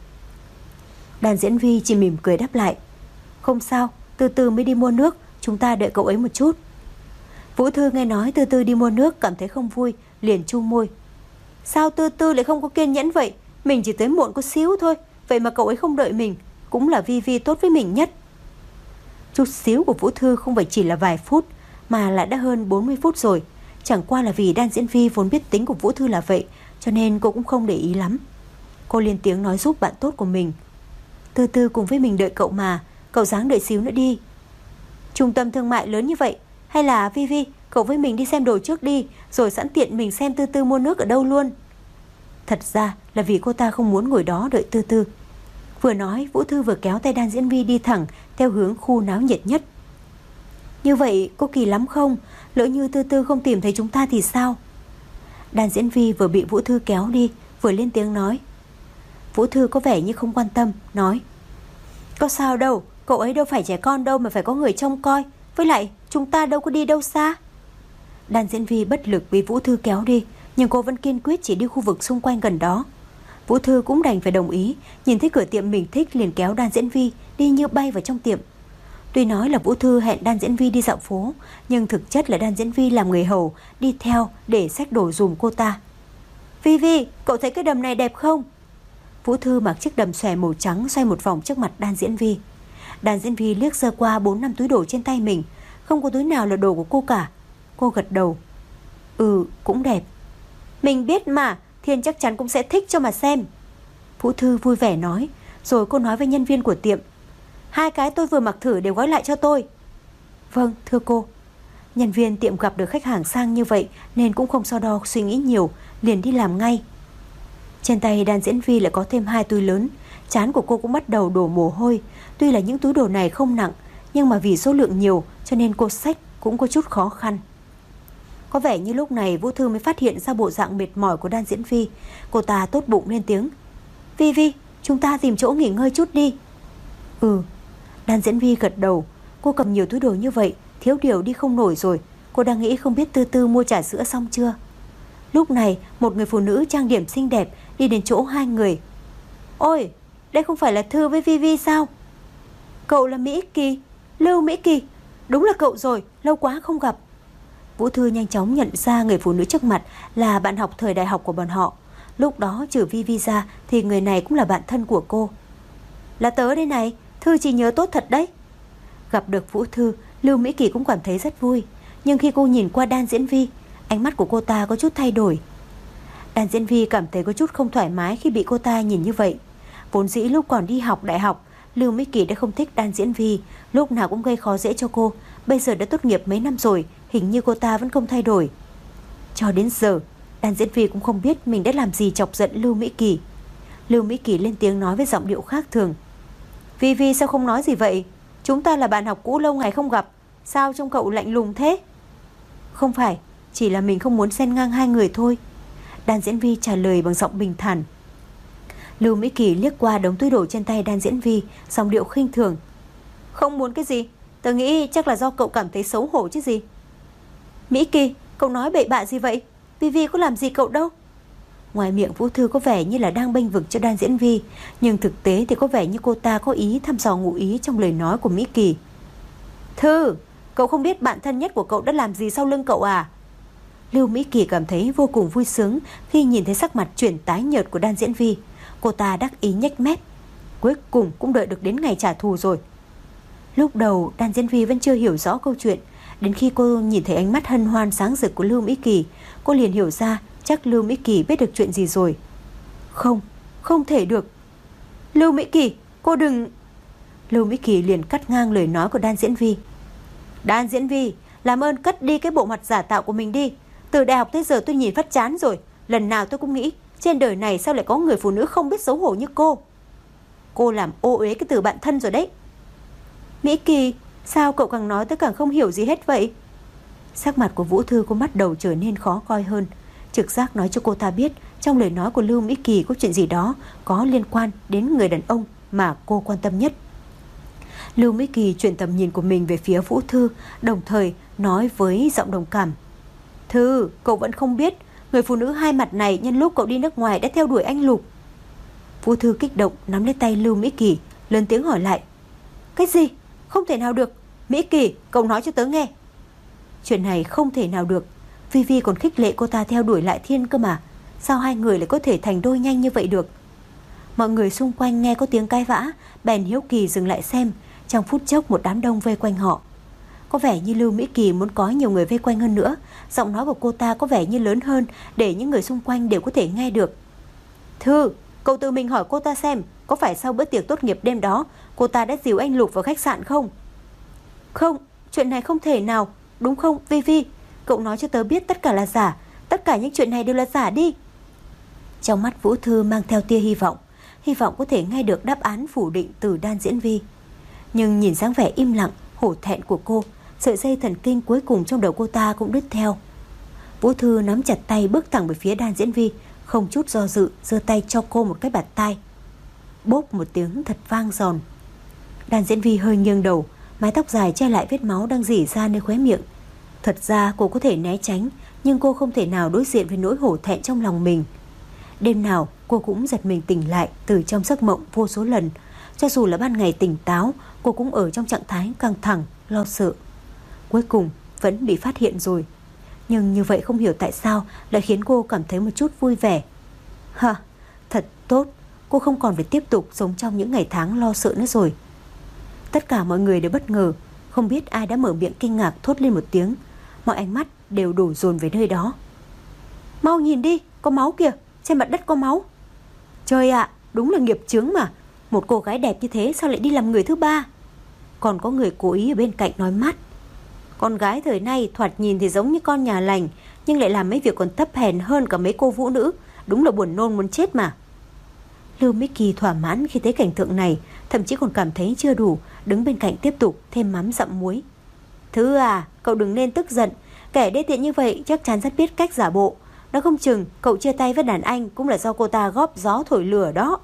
Đan Diễn Vi chỉ mỉm cười đáp lại: không sao, Từ từ mới đi mua nước, chúng ta đợi cậu ấy một chút. Vũ Thư nghe nói Tư Tư đi mua nước, cảm thấy không vui, liền chu môi: sao Tư Tư lại không có kiên nhẫn vậy? Mình chỉ tới muộn có xíu thôi, vậy mà cậu ấy không đợi mình. Cũng là Vi Vi tốt với mình nhất. Chút xíu của Vũ Thư không phải chỉ là vài phút, mà lại đã hơn bốn mươi phút rồi. Chẳng qua là vì Đan Diễn Vi vốn biết tính của Vũ Thư là vậy, cho nên cô cũng không để ý lắm. Cô lên tiếng nói giúp bạn tốt của mình: Tư Tư cùng với mình đợi cậu mà, cậu ráng đợi xíu nữa đi. Trung tâm thương mại lớn như vậy, hay là Vi Vi, cậu với mình đi xem đồ trước đi, rồi sẵn tiện mình xem Tư Tư mua nước ở đâu luôn. Thật ra là vì cô ta không muốn ngồi đó đợi Tư Tư. Vừa nói, Vũ Thư vừa kéo tay Đan Diễn Vi đi thẳng theo hướng khu náo nhiệt nhất. Như vậy có kỳ lắm không? Lỡ như Tư Tư không tìm thấy chúng ta thì sao? Đan Diễn Vi vừa bị Vũ Thư kéo đi, vừa lên tiếng nói. Vũ Thư có vẻ như không quan tâm, nói: có sao đâu, cậu ấy đâu phải trẻ con đâu mà phải có người trông coi. Với lại chúng ta đâu có đi đâu xa. Đan Diễn Vi bất lực bị Vũ Thư kéo đi, nhưng cô vẫn kiên quyết chỉ đi khu vực xung quanh gần đó. Vũ Thư cũng đành phải đồng ý. Nhìn thấy cửa tiệm mình thích liền kéo Đan Diễn Vi đi như bay vào trong tiệm. Tuy nói là Vũ Thư hẹn Đan Diễn Vi đi dạo phố, nhưng thực chất là Đan Diễn Vi làm người hầu đi theo để xách đồ dùm cô ta. Vi Vi, cậu thấy cái đầm này đẹp không? Vũ Thư mặc chiếc đầm xòe màu trắng xoay một vòng trước mặt Đan Diễn Vi. Đan Diễn Vi liếc sơ qua bốn năm túi đồ trên tay mình, không có túi nào là đồ của cô cả. Cô gật đầu: Ừ, cũng đẹp. Mình biết mà, Thiên chắc chắn cũng sẽ thích cho mà xem. Vũ Thư vui vẻ nói. Rồi cô nói với nhân viên của tiệm: Hai cái tôi vừa mặc thử đều gói lại cho tôi. Vâng, thưa cô. Nhân viên tiệm gặp được khách hàng sang như vậy nên cũng không so đo suy nghĩ nhiều, liền đi làm ngay. Trên tay Đan Diễn Vi lại có thêm hai túi lớn. Trán của cô cũng bắt đầu đổ mồ hôi. Tuy là những túi đồ này không nặng, nhưng mà vì số lượng nhiều cho nên cô xách cũng có chút khó khăn. Có vẻ như lúc này Vũ Thư mới phát hiện ra bộ dạng mệt mỏi của Đan Diễn Vi. Cô ta tốt bụng lên tiếng: Vi Vi, chúng ta tìm chỗ nghỉ ngơi chút đi. Ừ. Đan Diễn Vi gật đầu. Cô cầm nhiều túi đồ như vậy, thiếu điều đi không nổi rồi. Cô đang nghĩ không biết Tư Tư mua trà sữa xong chưa. Lúc này một người phụ nữ trang điểm xinh đẹp đi đến chỗ hai người. Ôi, đây không phải là Thư với Vi Vi sao? Cậu là Mỹ Kỳ, Lưu Mỹ Kỳ. Đúng là cậu rồi, lâu quá không gặp. Vũ Thư nhanh chóng nhận ra người phụ nữ trước mặt là bạn học thời đại học của bọn họ. Lúc đó trừ Vi Vi ra thì người này cũng là bạn thân của cô. Là tớ đây này, Thư chỉ nhớ tốt thật đấy. Gặp được Vũ Thư, Lưu Mỹ Kỳ cũng cảm thấy rất vui. Nhưng khi cô nhìn qua Đan Diễn Vi, ánh mắt của cô ta có chút thay đổi. Đan Diễn Vi cảm thấy có chút không thoải mái khi bị cô ta nhìn như vậy. Vốn dĩ lúc còn đi học đại học, Lưu Mỹ Kỳ đã không thích Đan Diễn Vi, lúc nào cũng gây khó dễ cho cô. Bây giờ đã tốt nghiệp mấy năm rồi, hình như cô ta vẫn không thay đổi. Cho đến giờ, Đan Diễn Vi cũng không biết mình đã làm gì chọc giận Lưu Mỹ Kỳ. Lưu Mỹ Kỳ lên tiếng nói với giọng điệu khác thường. Vi Vi sao không nói gì vậy? Chúng ta là bạn học cũ lâu ngày không gặp, sao trông cậu lạnh lùng thế? Không phải, chỉ là mình không muốn xen ngang hai người thôi. Đan Diễn Vi trả lời bằng giọng bình thản. Lưu Mỹ Kỳ liếc qua đống túi đồ trên tay Đan Diễn Vi, giọng điệu khinh thường. Không muốn cái gì? Tớ nghĩ chắc là do cậu cảm thấy xấu hổ chứ gì. Mỹ Kỳ, cậu nói bậy bạ gì vậy? Vi Vi có làm gì cậu đâu. Ngoài miệng Vũ Thư có vẻ như là đang bênh vực cho Đan Diễn Vi, nhưng thực tế thì có vẻ như cô ta có ý thăm dò ngụ ý trong lời nói của Mỹ Kỳ. Thư, cậu không biết bạn thân nhất của cậu đã làm gì sau lưng cậu à? Lưu Mỹ Kỳ cảm thấy vô cùng vui sướng khi nhìn thấy sắc mặt chuyển tái nhợt của Đan Diễn Vi. Cô ta đắc ý nhếch mép. Cuối cùng cũng đợi được đến ngày trả thù rồi. Lúc đầu Đan Diễn Vi vẫn chưa hiểu rõ câu chuyện. Đến khi cô nhìn thấy ánh mắt hân hoan sáng rực của Lưu Mỹ Kỳ, cô liền hiểu ra chắc Lưu Mỹ Kỳ biết được chuyện gì rồi. Không, không thể được. Lưu Mỹ Kỳ, cô đừng... Lưu Mỹ Kỳ liền cắt ngang lời nói của Đan Diễn Vi. Đan Diễn Vi, làm ơn cất đi cái bộ mặt giả tạo của mình đi. Từ đại học tới giờ tôi nhìn phát chán rồi. Lần nào tôi cũng nghĩ trên đời này sao lại có người phụ nữ không biết xấu hổ như cô. Cô làm ô uế cái từ bạn thân rồi đấy. Mỹ Kỳ, sao cậu càng nói tôi càng không hiểu gì hết vậy? Sắc mặt của Vũ Thư cũng bắt đầu trở nên khó coi hơn. Trực giác nói cho cô ta biết trong lời nói của Lưu Mỹ Kỳ có chuyện gì đó có liên quan đến người đàn ông mà cô quan tâm nhất. Lưu Mỹ Kỳ chuyển tầm nhìn của mình về phía Vũ Thư, đồng thời nói với giọng đồng cảm. Thư, cậu vẫn không biết người phụ nữ hai mặt này nhân lúc cậu đi nước ngoài đã theo đuổi anh Lục. Vũ Thư kích động nắm lấy tay Lưu Mỹ Kỳ, lớn tiếng hỏi lại. Cái gì? Không thể nào được. Mỹ Kỳ, cậu nói cho tớ nghe. Chuyện này không thể nào được. Vi Vi còn khích lệ cô ta theo đuổi Lại Thiên cơ mà. Sao hai người lại có thể thành đôi nhanh như vậy được? Mọi người xung quanh nghe có tiếng cãi vã, bèn hiếu kỳ dừng lại xem. Trong phút chốc một đám đông vây quanh họ. Có vẻ như Lưu Mỹ Kỳ muốn có nhiều người vây quanh hơn nữa. Giọng nói của cô ta có vẻ như lớn hơn, để những người xung quanh đều có thể nghe được. Thư, cậu tự mình hỏi cô ta xem, có phải sau bữa tiệc tốt nghiệp đêm đó cô ta đã dìu anh Lục vào khách sạn không? Không, chuyện này không thể nào. Đúng không Vi Vi? Cậu nói cho tớ biết tất cả là giả. Tất cả những chuyện này đều là giả đi. Trong mắt Vũ Thư mang theo tia hy vọng. Hy vọng có thể nghe được đáp án phủ định từ Đan Diễn Vi. Nhưng nhìn dáng vẻ im lặng, hổ thẹn của cô, sợi dây thần kinh cuối cùng trong đầu cô ta cũng đứt theo. Vũ Thư nắm chặt tay bước thẳng về phía Đan Diễn Vi, không chút do dự giơ tay cho cô một cái bạt tai. Bốp một tiếng thật vang giòn. Đan Diễn Vi hơi nghiêng đầu, mái tóc dài che lại vết máu đang rỉ ra nơi khóe miệng. Thật ra cô có thể né tránh, nhưng cô không thể nào đối diện với nỗi hổ thẹn trong lòng mình. Đêm nào cô cũng giật mình tỉnh lại từ trong giấc mộng vô số lần. Cho dù là ban ngày tỉnh táo, cô cũng ở trong trạng thái căng thẳng, lo sợ. Cuối cùng vẫn bị phát hiện rồi. Nhưng như vậy không hiểu tại sao lại khiến cô cảm thấy một chút vui vẻ. Ha, thật tốt. Cô không còn phải tiếp tục sống trong những ngày tháng lo sợ nữa rồi. Tất cả mọi người đều bất ngờ. Không biết ai đã mở miệng kinh ngạc thốt lên một tiếng. Mọi ánh mắt đều đổ dồn về nơi đó. Mau nhìn đi, có máu kìa. Trên mặt đất có máu. Trời ạ, đúng là nghiệp chướng mà. Một cô gái đẹp như thế sao lại đi làm người thứ ba? Còn có người cố ý ở bên cạnh nói mát. Con gái thời nay thoạt nhìn thì giống như con nhà lành, nhưng lại làm mấy việc còn thấp hèn hơn cả mấy cô vũ nữ. Đúng là buồn nôn muốn chết mà. Lưu Mỹ Kỳ thỏa mãn khi thấy cảnh tượng này, thậm chí còn cảm thấy chưa đủ, đứng bên cạnh tiếp tục thêm mắm dặm muối. Thư à, cậu đừng nên tức giận. Kẻ đê tiện như vậy chắc chắn rất biết cách giả bộ. Nó không chừng cậu chia tay với đàn anh cũng là do cô ta góp gió thổi lửa đó.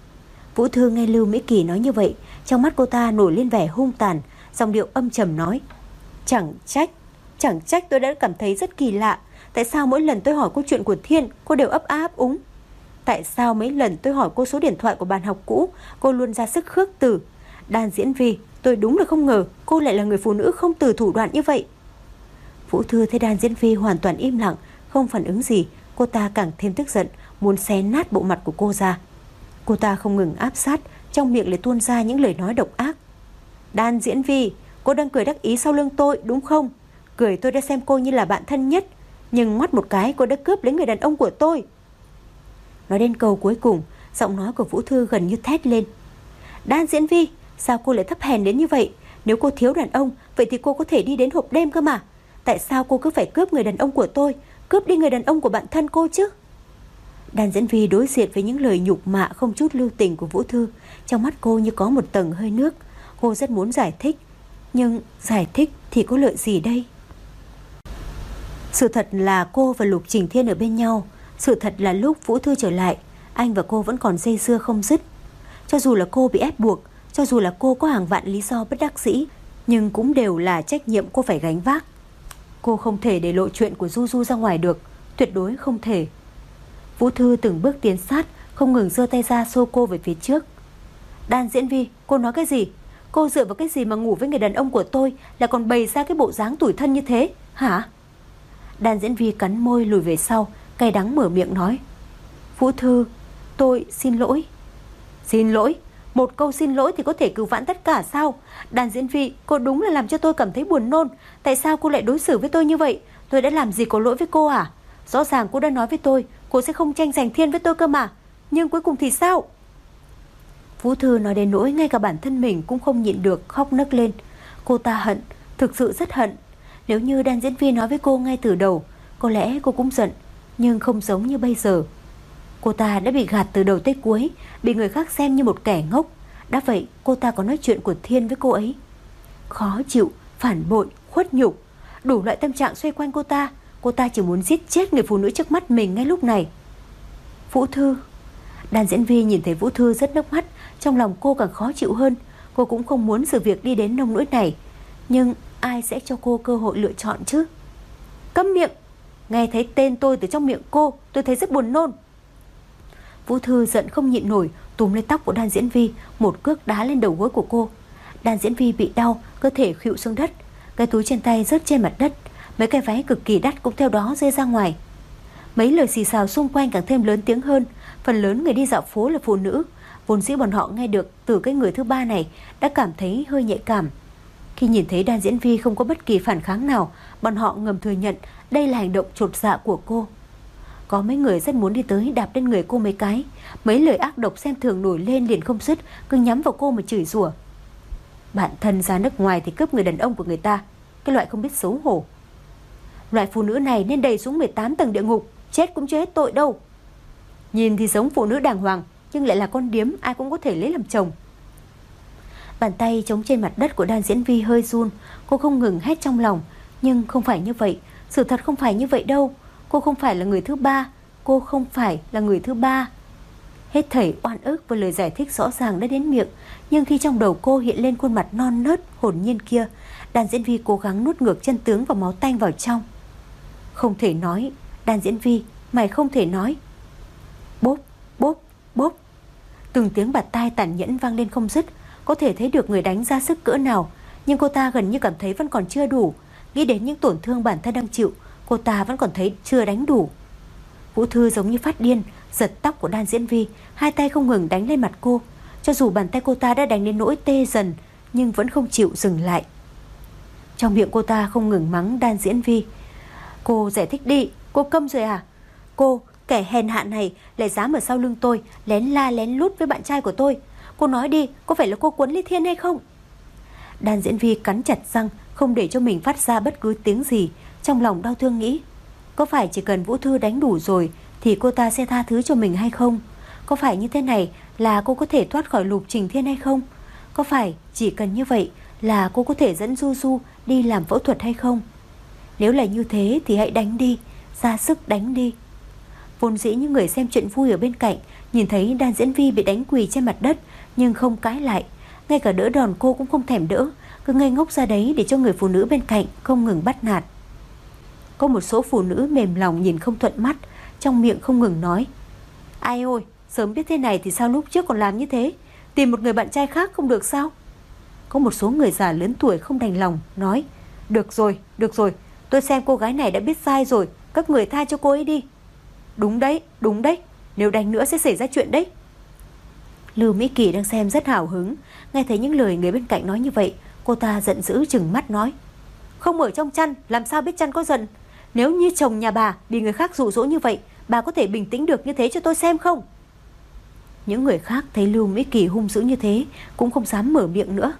Vũ Thư nghe Lưu Mỹ Kỳ nói như vậy, trong mắt cô ta nổi lên vẻ hung tàn, giọng điệu âm trầm nói. Chẳng trách, chẳng trách tôi đã cảm thấy rất kỳ lạ. Tại sao mỗi lần tôi hỏi cô chuyện của Thiên, cô đều ấp á ấp úng? Tại sao mấy lần tôi hỏi cô số điện thoại của bạn học cũ, cô luôn ra sức khước từ? Đan Diễn Vi, tôi đúng là không ngờ cô lại là người phụ nữ không từ thủ đoạn như vậy. Vũ Thư thấy Đan Diễn Vi hoàn toàn im lặng, không phản ứng gì, cô ta càng thêm tức giận, muốn xé nát bộ mặt của cô ra. Cô ta không ngừng áp sát, trong miệng lại tuôn ra những lời nói độc ác. Đan Diễn Vi, cô đang cười đắc ý sau lưng tôi đúng không? Cười tôi đã xem cô như là bạn thân nhất, nhưng ngoắt một cái cô đã cướp lấy người đàn ông của tôi. Nói đến câu cuối cùng, giọng nói của Vũ Thư gần như thét lên. Đan Diễn Vi, sao cô lại thấp hèn đến như vậy? Nếu cô thiếu đàn ông, vậy thì cô có thể đi đến hộp đêm cơ mà. Tại sao cô cứ phải cướp người đàn ông của tôi, cướp đi người đàn ông của bạn thân cô chứ? Đan Diễn Vi đối diện với những lời nhục mạ không chút lưu tình của Vũ Thư, trong mắt cô như có một tầng hơi nước. Cô rất muốn giải thích, nhưng giải thích thì có lợi gì đây? Sự thật là cô và Lục Trình Thiên ở bên nhau. Sự thật là lúc Vũ Thư trở lại, anh và cô vẫn còn dây dưa không dứt. Cho dù là cô bị ép buộc, cho dù là cô có hàng vạn lý do bất đắc dĩ, nhưng cũng đều là trách nhiệm cô phải gánh vác. Cô không thể để lộ chuyện của Du Du ra ngoài được, tuyệt đối không thể. Vũ Thư từng bước tiến sát, không ngừng giơ tay ra xô cô về phía trước. Đan Diễn Vi, cô nói cái gì? Cô dựa vào cái gì mà ngủ với người đàn ông của tôi, là còn bày ra cái bộ dáng tủi thân như thế, hả? Đan Diễn Vi cắn môi lùi về sau, cay đắng mở miệng nói. Vũ Thư, tôi xin lỗi. Xin lỗi? Một câu xin lỗi thì có thể cứu vãn tất cả sao? Đan Diễn Vi, cô đúng là làm cho tôi cảm thấy buồn nôn. Tại sao cô lại đối xử với tôi như vậy? Tôi đã làm gì có lỗi với cô à? Rõ ràng cô đã nói với tôi cô sẽ không tranh giành thiên với tôi cơ mà. Nhưng cuối cùng thì sao? Vũ Thư nói đến nỗi ngay cả bản thân mình cũng không nhịn được khóc nấc lên. Cô ta hận, thực sự rất hận. Nếu như Đan Diễn Vi nói với cô ngay từ đầu, có lẽ cô cũng giận, nhưng không giống như bây giờ. Cô ta đã bị gạt từ đầu tới cuối, bị người khác xem như một kẻ ngốc. Đã vậy cô ta có nói chuyện của Thiên với cô ấy. Khó chịu, phản bội, khuất nhục, đủ loại tâm trạng xoay quanh cô ta. Cô ta chỉ muốn giết chết người phụ nữ trước mắt mình ngay lúc này. Vũ Thư. Đan Diễn Vi nhìn thấy Vũ Thư rất nước mắt, trong lòng cô càng khó chịu hơn. Cô cũng không muốn sự việc đi đến nông nỗi này, nhưng ai sẽ cho cô cơ hội lựa chọn chứ? Câm miệng! Nghe thấy tên tôi từ trong miệng cô, tôi thấy rất buồn nôn. Vũ Thư giận không nhịn nổi, túm lấy tóc của Đan Diễn Vi, một cước đá lên đầu gối của cô. Đan Diễn Vi bị đau, cơ thể khuỵu xuống đất, cái túi trên tay rớt trên mặt đất, mấy cái váy cực kỳ đắt cũng theo đó rơi ra ngoài. Mấy lời xì xào xung quanh càng thêm lớn tiếng hơn. Phần lớn người đi dạo phố là phụ nữ, vốn dĩ bọn họ nghe được từ cái người thứ ba này đã cảm thấy hơi nhạy cảm. Khi nhìn thấy Đan Diễn Vi không có bất kỳ phản kháng nào, bọn họ ngầm thừa nhận đây là hành động chột dạ của cô. Có mấy người rất muốn đi tới đạp lên người cô mấy cái, mấy lời ác độc xem thường nổi lên liền không dứt, cứ nhắm vào cô mà chửi rủa. Bạn thân ra nước ngoài thì cướp người đàn ông của người ta, cái loại không biết xấu hổ. Loại phụ nữ này nên đầy xuống mười tám tầng địa ngục, chết cũng chưa hết tội đâu. Nhìn thì giống phụ nữ đàng hoàng, nhưng lại là con điếm ai cũng có thể lấy làm chồng. Bàn tay chống trên mặt đất của Đan Diễn Vi hơi run, cô không ngừng hét trong lòng. Nhưng không phải như vậy, sự thật không phải như vậy đâu. Cô không phải là người thứ ba, cô không phải là người thứ ba. Hết thảy oan ức và lời giải thích rõ ràng đã đến miệng, nhưng khi trong đầu cô hiện lên khuôn mặt non nớt hồn nhiên kia, Đan Diễn Vi cố gắng nuốt ngược chân tướng và máu tanh vào trong. Không thể nói, Đan Diễn Vi, mày không thể nói. Bốp, bốp, bốp. Từng tiếng bạt tai tàn nhẫn vang lên không dứt. Có thể thấy được người đánh ra sức cỡ nào, nhưng cô ta gần như cảm thấy vẫn còn chưa đủ. Nghĩ đến những tổn thương bản thân đang chịu, cô ta vẫn còn thấy chưa đánh đủ. Vũ Thư giống như phát điên, giật tóc của Đan Diễn Vi, hai tay không ngừng đánh lên mặt cô. Cho dù bàn tay cô ta đã đánh đến nỗi tê dần, nhưng vẫn không chịu dừng lại. Trong miệng cô ta không ngừng mắng Đan Diễn Vi. Cô giải thích đi, cô câm rồi à? Cô, kẻ hèn hạ này lại dám ở sau lưng tôi lén la lén lút với bạn trai của tôi. Cô nói đi, có phải là cô quấn lấy Thiên hay không? Đan Diễn Vi cắn chặt răng, không để cho mình phát ra bất cứ tiếng gì. Trong lòng đau thương nghĩ, có phải chỉ cần Vũ Thư đánh đủ rồi thì cô ta sẽ tha thứ cho mình hay không? Có phải như thế này là cô có thể thoát khỏi Lục Trình Thiên hay không? Có phải chỉ cần như vậy là cô có thể dẫn Du Du đi làm phẫu thuật hay không? Nếu là như thế thì hãy đánh đi, ra sức đánh đi. Vốn dĩ những người xem chuyện vui ở bên cạnh nhìn thấy Đan Diễn Vi bị đánh quỳ trên mặt đất, nhưng không cãi lại, ngay cả đỡ đòn cô cũng không thèm đỡ, cứ ngây ngốc ra đấy để cho người phụ nữ bên cạnh không ngừng bắt nạt. Có một số phụ nữ mềm lòng nhìn không thuận mắt, trong miệng không ngừng nói, ai ôi, sớm biết thế này thì sao lúc trước còn làm như thế, tìm một người bạn trai khác không được sao? Có một số người già lớn tuổi không đành lòng nói, được rồi, được rồi, Tôi xem cô gái này đã biết sai rồi, các người tha cho cô ấy đi. Đúng đấy, đúng đấy, nếu đánh nữa sẽ xảy ra chuyện đấy. Lưu Mỹ Kỳ đang xem rất hào hứng, nghe thấy những lời người bên cạnh nói như vậy, cô ta giận dữ trừng mắt nói: Không ở trong chăn, làm sao biết chăn có giận? Nếu như chồng nhà bà bị người khác dụ dỗ như vậy, bà có thể bình tĩnh được như thế cho tôi xem không? Những người khác thấy Lưu Mỹ Kỳ hung dữ như thế cũng không dám mở miệng nữa.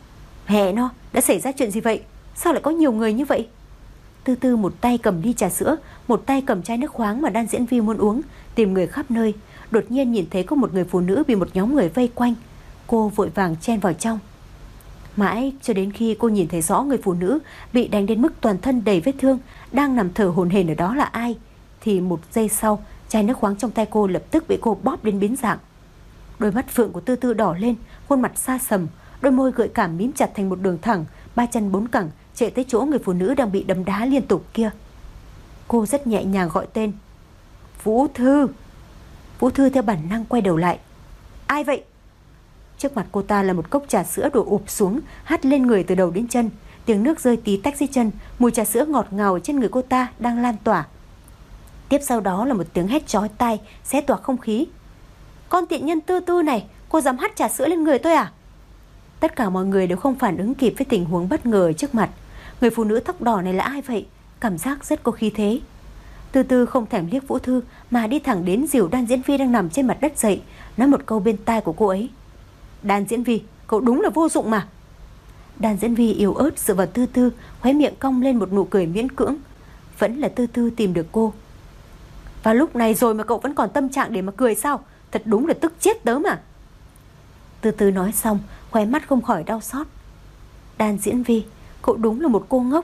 Hè nó, đã xảy ra chuyện gì vậy? Sao lại có nhiều người như vậy? Tư Tư một tay cầm ly trà sữa, một tay cầm chai nước khoáng mà Đan Diễn Vi muốn uống, tìm người khắp nơi. Đột nhiên nhìn thấy có một người phụ nữ bị một nhóm người vây quanh. Cô vội vàng chen vào trong. Mãi cho đến khi cô nhìn thấy rõ người phụ nữ bị đánh đến mức toàn thân đầy vết thương, đang nằm thở hổn hển ở đó là ai, thì một giây sau, chai nước khoáng trong tay cô lập tức bị cô bóp đến biến dạng. Đôi mắt phượng của Tư Tư đỏ lên, khuôn mặt xa sầm, đôi môi gợi cảm mím chặt thành một đường thẳng, ba chân bốn cẳng chạy tới chỗ người phụ nữ đang bị đấm đá liên tục kia. Cô rất nhẹ nhàng gọi tên: Vũ Thư. Vũ Thư theo bản năng quay đầu lại. Ai vậy? Trước mặt cô ta là một cốc trà sữa đổ ụp xuống, hắt lên người từ đầu đến chân. Tiếng nước rơi tí tách dưới chân, mùi trà sữa ngọt ngào trên người cô ta đang lan tỏa. Tiếp sau đó là một tiếng hét chói tai xé toạc không khí. Con tiện nhân Tư Tư này, cô dám hắt trà sữa lên người tôi à? Tất cả mọi người đều không phản ứng kịp với tình huống bất ngờ trước mặt. Người phụ nữ tóc đỏ này là ai vậy? Cảm giác rất có khí thế. Tư Tư không thèm liếc Vũ Thư mà đi thẳng đến dìu Đan Diễn Vi đang nằm trên mặt đất dậy, nói một câu bên tai của cô ấy: Đan Diễn Vi, cậu đúng là vô dụng mà. Đan Diễn Vi yếu ớt dựa vào Tư Tư, khóe miệng cong lên một nụ cười miễn cưỡng. Vẫn là Tư Tư tìm được cô. Và lúc này rồi mà cậu vẫn còn tâm trạng để mà cười sao? Thật đúng là tức chết tớ mà. Tư Tư nói xong, khóe mắt không khỏi đau xót. Đan Diễn Vi, cậu đúng là một cô ngốc.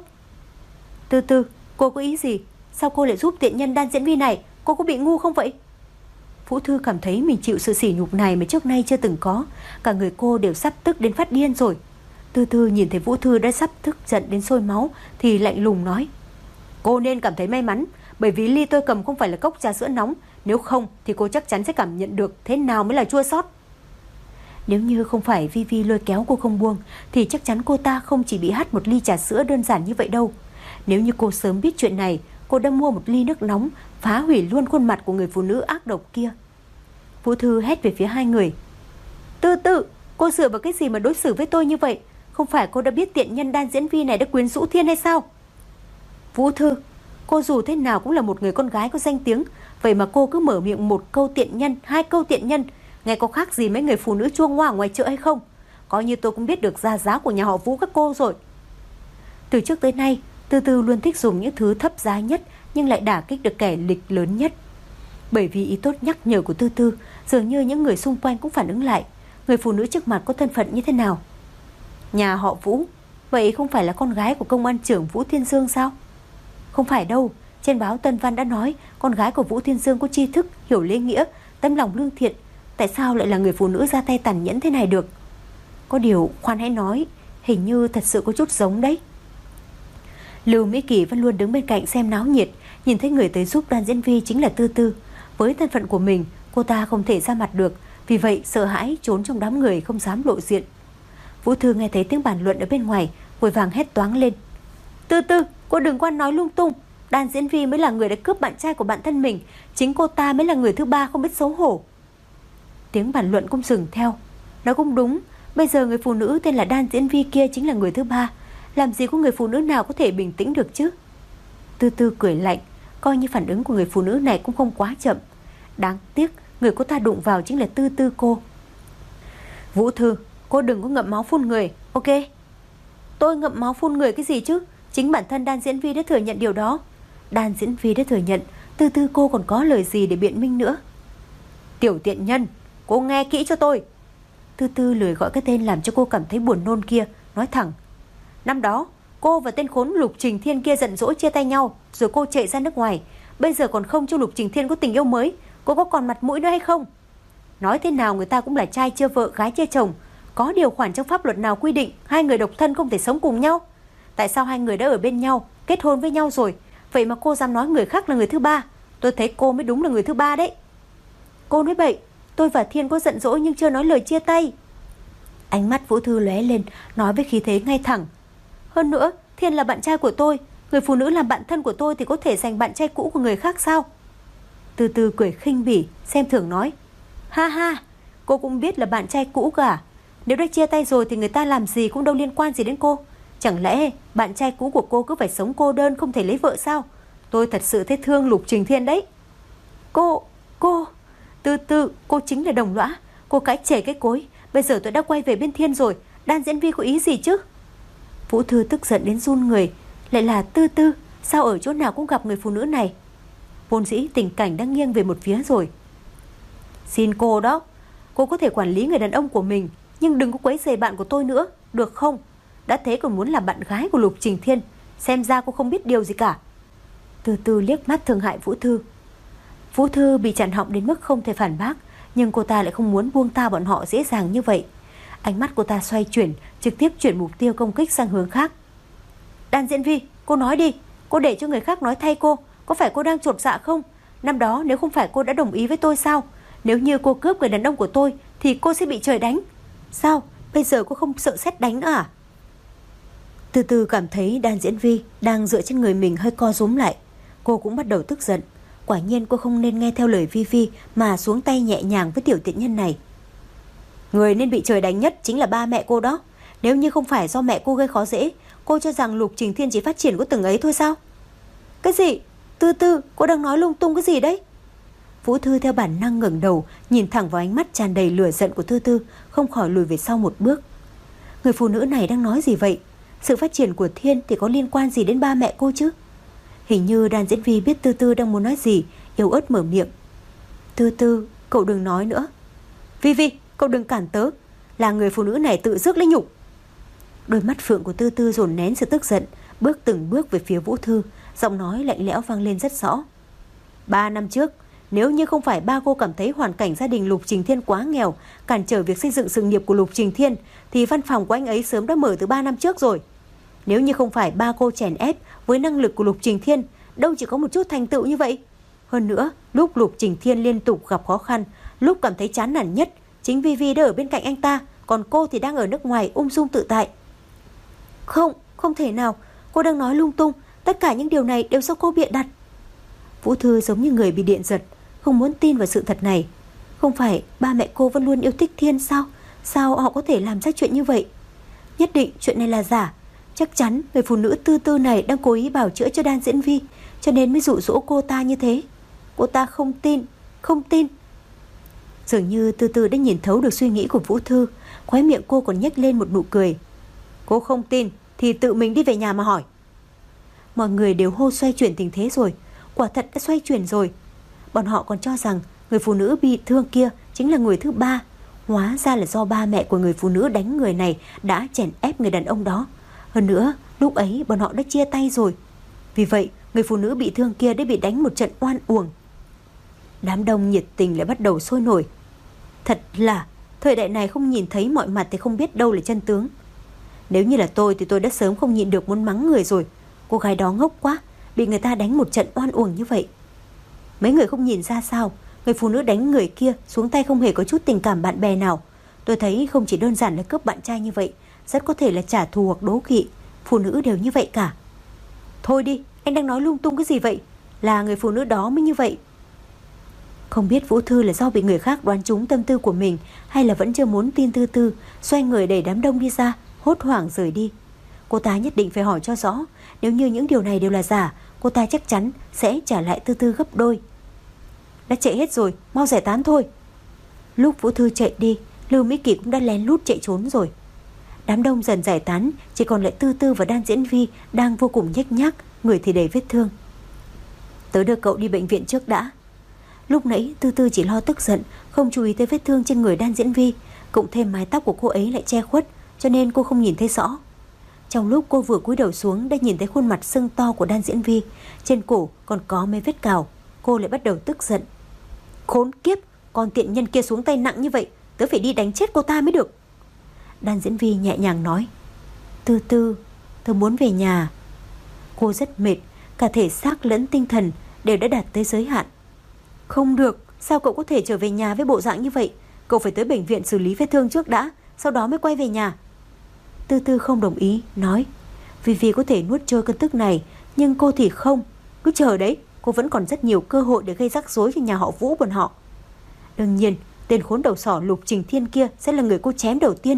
Tư Tư, cô có ý gì? Sao cô lại giúp tiện nhân Đan Diễn Vi này? Cô có bị ngu không vậy? Vũ Thư cảm thấy mình chịu sự sỉ nhục này mà trước nay chưa từng có. Cả người cô đều sắp tức đến phát điên rồi. Tư Tư nhìn thấy Vũ Thư đã sắp tức giận đến sôi máu thì lạnh lùng nói: Cô nên cảm thấy may mắn, bởi vì ly tôi cầm không phải là cốc trà sữa nóng. Nếu không thì cô chắc chắn sẽ cảm nhận được thế nào mới là chua xót. Nếu như không phải Vi Vi lôi kéo cô không buông thì chắc chắn cô ta không chỉ bị hắt một ly trà sữa đơn giản như vậy đâu. Nếu như cô sớm biết chuyện này, cô đã mua một ly nước nóng phá hủy luôn khuôn mặt của người phụ nữ ác độc kia. Vũ Thư hét về phía hai người: Tư Tư, cô dựa vào cái gì mà đối xử với tôi như vậy? Không phải cô đã biết tiện nhân Đan Diễn Vi này đã quyến rũ Thiên hay sao? Vũ Thư, cô dù thế nào cũng là một người con gái có danh tiếng, vậy mà cô cứ mở miệng một câu tiện nhân, hai câu tiện nhân, nghe có khác gì mấy người phụ nữ chua ngoa ngoài chợ hay không? Coi như tôi cũng biết được ra giá của nhà họ Vũ các cô rồi. Từ trước tới nay, Tư Tư luôn thích dùng những thứ thấp giá nhất nhưng lại đả kích được kẻ lịch lớn nhất. Bởi vì ý tốt nhắc nhở của Tư Tư, dường như những người xung quanh cũng phản ứng lại. Người phụ nữ trước mặt có thân phận như thế nào? Nhà họ Vũ, vậy không phải là con gái của công an trưởng Vũ Thiên Dương sao? Không phải đâu, trên báo Tân Văn đã nói con gái của Vũ Thiên Dương có tri thức, hiểu lễ nghĩa, tấm lòng lương thiện. Tại sao lại là người phụ nữ ra tay tàn nhẫn thế này được? Có điều khoan hãy nói, hình như thật sự có chút giống đấy. Lưu Mỹ Kỳ vẫn luôn đứng bên cạnh xem náo nhiệt, nhìn thấy người tới giúp Đan Diễn Vi chính là Tư Tư. Với thân phận của mình, cô ta không thể ra mặt được, vì vậy sợ hãi trốn trong đám người không dám lộ diện. Vũ Thư nghe thấy tiếng bàn luận ở bên ngoài, vội vàng hét toáng lên: Tư Tư, cô đừng có nói lung tung. Đan Diễn Vi mới là người đã cướp bạn trai của bạn thân mình, chính cô ta mới là người thứ ba không biết xấu hổ. Tiếng bàn luận cũng dừng theo. Nói cũng đúng, bây giờ người phụ nữ tên là Đan Diễn Vi kia chính là người thứ ba. Làm gì có người phụ nữ nào có thể bình tĩnh được chứ? Tư Tư cười lạnh, coi như phản ứng của người phụ nữ này cũng không quá chậm. Đáng tiếc, người cô ta đụng vào chính là Tư Tư cô. Vũ Thư, cô đừng có ngậm máu phun người, ok? Tôi ngậm máu phun người cái gì chứ? Chính bản thân Đan Diễn Vi đã thừa nhận điều đó. Đan Diễn Vi đã thừa nhận, Tư Tư cô còn có lời gì để biện minh nữa? Tiểu tiện nhân, cô nghe kỹ cho tôi. Tư Tư lười gọi cái tên làm cho cô cảm thấy buồn nôn kia, nói thẳng: Năm đó, cô và tên khốn Lục Trình Thiên kia giận dỗi chia tay nhau, rồi cô chạy ra nước ngoài. Bây giờ còn không cho Lục Trình Thiên có tình yêu mới, cô có còn mặt mũi nữa hay không? Nói thế nào người ta cũng là trai chưa vợ, gái chưa chồng. Có điều khoản trong pháp luật nào quy định hai người độc thân không thể sống cùng nhau? Tại sao hai người đã ở bên nhau, kết hôn với nhau rồi, vậy mà cô dám nói người khác là người thứ ba? Tôi thấy cô mới đúng là người thứ ba đấy. Cô nói bậy, tôi và Thiên có giận dỗi nhưng chưa nói lời chia tay. Ánh mắt Vũ Thư lóe lên, nói với khí thế ngay thẳng: Hơn nữa, Thiên là bạn trai của tôi, Người phụ nữ làm bạn thân của tôi thì có thể giành bạn trai cũ của người khác sao? Từ từ cười khinh bỉ, xem thường nói. Ha ha, cô cũng biết là bạn trai cũ cả. Nếu đã chia tay rồi thì người ta làm gì cũng đâu liên quan gì đến cô. Chẳng lẽ bạn trai cũ của cô cứ phải sống cô đơn không thể lấy vợ sao? Tôi thật sự thấy thương Lục Trình Thiên đấy. Cô, cô, từ từ, cô chính là đồng lõa. Cô cái chể cái cối. Bây giờ tôi đã quay về bên Thiên rồi. Đan diễn viên có ý gì chứ? Vũ Thư tức giận đến run người. Lại là Tư Tư, sao ở chỗ nào cũng gặp người phụ nữ này? Vốn dĩ tình cảnh đang nghiêng về một phía rồi. Xin cô đó, cô có thể quản lý người đàn ông của mình, nhưng đừng có quấy rầy bạn của tôi nữa, được không? Đã thế còn muốn làm bạn gái của Lục Trình Thiên, xem ra cô không biết điều gì cả. Từ từ liếc mắt thương hại Vũ Thư. Vũ Thư bị chặn họng đến mức không thể phản bác, nhưng cô ta lại không muốn buông tha bọn họ dễ dàng như vậy. Ánh mắt cô ta xoay chuyển, trực tiếp chuyển mục tiêu công kích sang hướng khác. Đan diễn viên, cô nói đi, cô để cho người khác nói thay cô, có phải cô đang chột dạ không? Năm đó nếu không phải cô đã đồng ý với tôi sao? Nếu như cô cướp người đàn ông của tôi thì cô sẽ bị trời đánh. Sao? Bây giờ cô không sợ sét đánh nữa à? Từ từ cảm thấy Đan diễn viên đang dựa trên người mình hơi co rúm lại. Cô cũng bắt đầu tức giận. Quả nhiên cô không nên nghe theo lời Vi Vi mà xuống tay nhẹ nhàng với tiểu tiện nhân này. Người nên bị trời đánh nhất chính là ba mẹ cô đó. Nếu như không phải do mẹ cô gây khó dễ, cô cho rằng Lục Trình Thiên chỉ phát triển có từng ấy thôi sao? Cái gì? Tư Tư, cô đang nói lung tung cái gì đấy? Vũ Thư theo bản năng ngẩng đầu, nhìn thẳng vào ánh mắt tràn đầy lửa giận của Tư Tư, không khỏi lùi về sau một bước. Người phụ nữ này đang nói gì vậy? Sự phát triển của Thiên thì có liên quan gì đến ba mẹ cô chứ? Hình như Đan diễn viên biết Tư Tư đang muốn nói gì, yếu ớt mở miệng. Tư Tư, cậu đừng nói nữa. Vi Vi, cậu đừng cản tớ. Là người phụ nữ này tự rước lấy nhục. Đôi mắt phượng của Tư Tư dồn nén sự tức giận, bước từng bước về phía Vũ Thư, giọng nói lạnh lẽo vang lên rất rõ. Ba năm trước, nếu như không phải ba cô cảm thấy hoàn cảnh gia đình Lục Trình Thiên quá nghèo, cản trở việc xây dựng sự nghiệp của Lục Trình Thiên, thì văn phòng của anh ấy sớm đã mở từ ba năm trước rồi. Nếu như không phải ba cô chèn ép với năng lực của Lục Trình Thiên, đâu chỉ có một chút thành tựu như vậy. Hơn nữa, lúc Lục Trình Thiên liên tục gặp khó khăn, lúc cảm thấy chán nản nhất, chính Vi Vi đã ở bên cạnh anh ta, còn cô thì đang ở nước ngoài ung dung tự tại. Không, không thể nào, cô đang nói lung tung, tất cả những điều này đều do cô bịa đặt. Vũ Thư giống như người bị điện giật, không muốn tin vào sự thật này. Không phải ba mẹ cô vẫn luôn yêu thích Thiên sao? Sao họ có thể làm ra chuyện như vậy? Nhất định chuyện này là giả. Chắc chắn người phụ nữ Tư Tư này đang cố ý bảo chữa cho Đan diễn viên, cho nên mới dụ dỗ cô ta như thế. Cô ta không tin, không tin. Dường như Tư Tư đã nhìn thấu được suy nghĩ của Vũ Thư, khóe miệng cô còn nhếch lên một nụ cười. Cô không tin thì tự mình đi về nhà mà hỏi. Mọi người đều hô xoay chuyển tình thế rồi. Quả thật đã xoay chuyển rồi. Bọn họ còn cho rằng người phụ nữ bị thương kia chính là người thứ ba. Hóa ra là do ba mẹ của người phụ nữ đánh người này đã chèn ép người đàn ông đó. Hơn nữa, lúc ấy bọn họ đã chia tay rồi. Vì vậy, người phụ nữ bị thương kia đã bị đánh một trận oan uổng. Đám đông nhiệt tình lại bắt đầu sôi nổi. Thật là, thời đại này không nhìn thấy mọi mặt thì không biết đâu là chân tướng. Nếu như là tôi thì tôi đã sớm không nhịn được muốn mắng người rồi. Cô gái đó ngốc quá, bị người ta đánh một trận oan uổng như vậy. Mấy người không nhìn ra sao? Người phụ nữ đánh người kia xuống tay không hề có chút tình cảm bạn bè nào. Tôi thấy không chỉ đơn giản là cướp bạn trai như vậy, rất có thể là trả thù hoặc đố kỵ. Phụ nữ đều như vậy cả. Thôi đi, anh đang nói lung tung cái gì vậy? Là người phụ nữ đó mới như vậy. Không biết Vũ Thư là do bị người khác đoán trúng tâm tư của mình, hay là vẫn chưa muốn tin Tư Tư, xoay người đẩy đám đông đi ra, hốt hoảng rời đi. Cô ta nhất định phải hỏi cho rõ. Nếu như những điều này đều là giả, cô ta chắc chắn sẽ trả lại Tư Tư gấp đôi. Đã chạy hết rồi, mau giải tán thôi. Lúc Vũ Thư chạy đi, Lưu Mỹ Kỳ cũng đã lén lút chạy trốn rồi. Đám đông dần giải tán, chỉ còn lại Tư Tư và Đan diễn viên đang vô cùng nhếch nhác, người thì đầy vết thương. Tớ đưa cậu đi bệnh viện trước đã. Lúc nãy Tư Tư chỉ lo tức giận, không chú ý tới vết thương trên người Đan diễn viên, cộng thêm mái tóc của cô ấy lại che khuất, cho nên cô không nhìn thấy rõ. Trong lúc cô vừa cúi đầu xuống đã nhìn thấy khuôn mặt sưng to của Đan diễn viên, trên cổ còn có mấy vết cào. Cô lại bắt đầu tức giận. Khốn kiếp, con tiện nhân kia xuống tay nặng như vậy, tớ phải đi đánh chết cô ta mới được. Đan diễn viên nhẹ nhàng nói. Tư Tư, tớ muốn về nhà. Cô rất mệt, cả thể xác lẫn tinh thần đều đã đạt tới giới hạn. Không được, sao cậu có thể trở về nhà với bộ dạng như vậy? Cậu phải tới bệnh viện xử lý vết thương trước đã, sau đó mới quay về nhà. Tư Tư không đồng ý, nói. Vì vì có thể nuốt trôi cơn tức này, Nhưng cô thì không. Cứ chờ đấy, cô vẫn còn rất nhiều cơ hội để gây rắc rối cho nhà họ Vũ bọn họ. Đương nhiên, tên khốn đầu sỏ Lục Trình Thiên kia sẽ là người cô chém đầu tiên.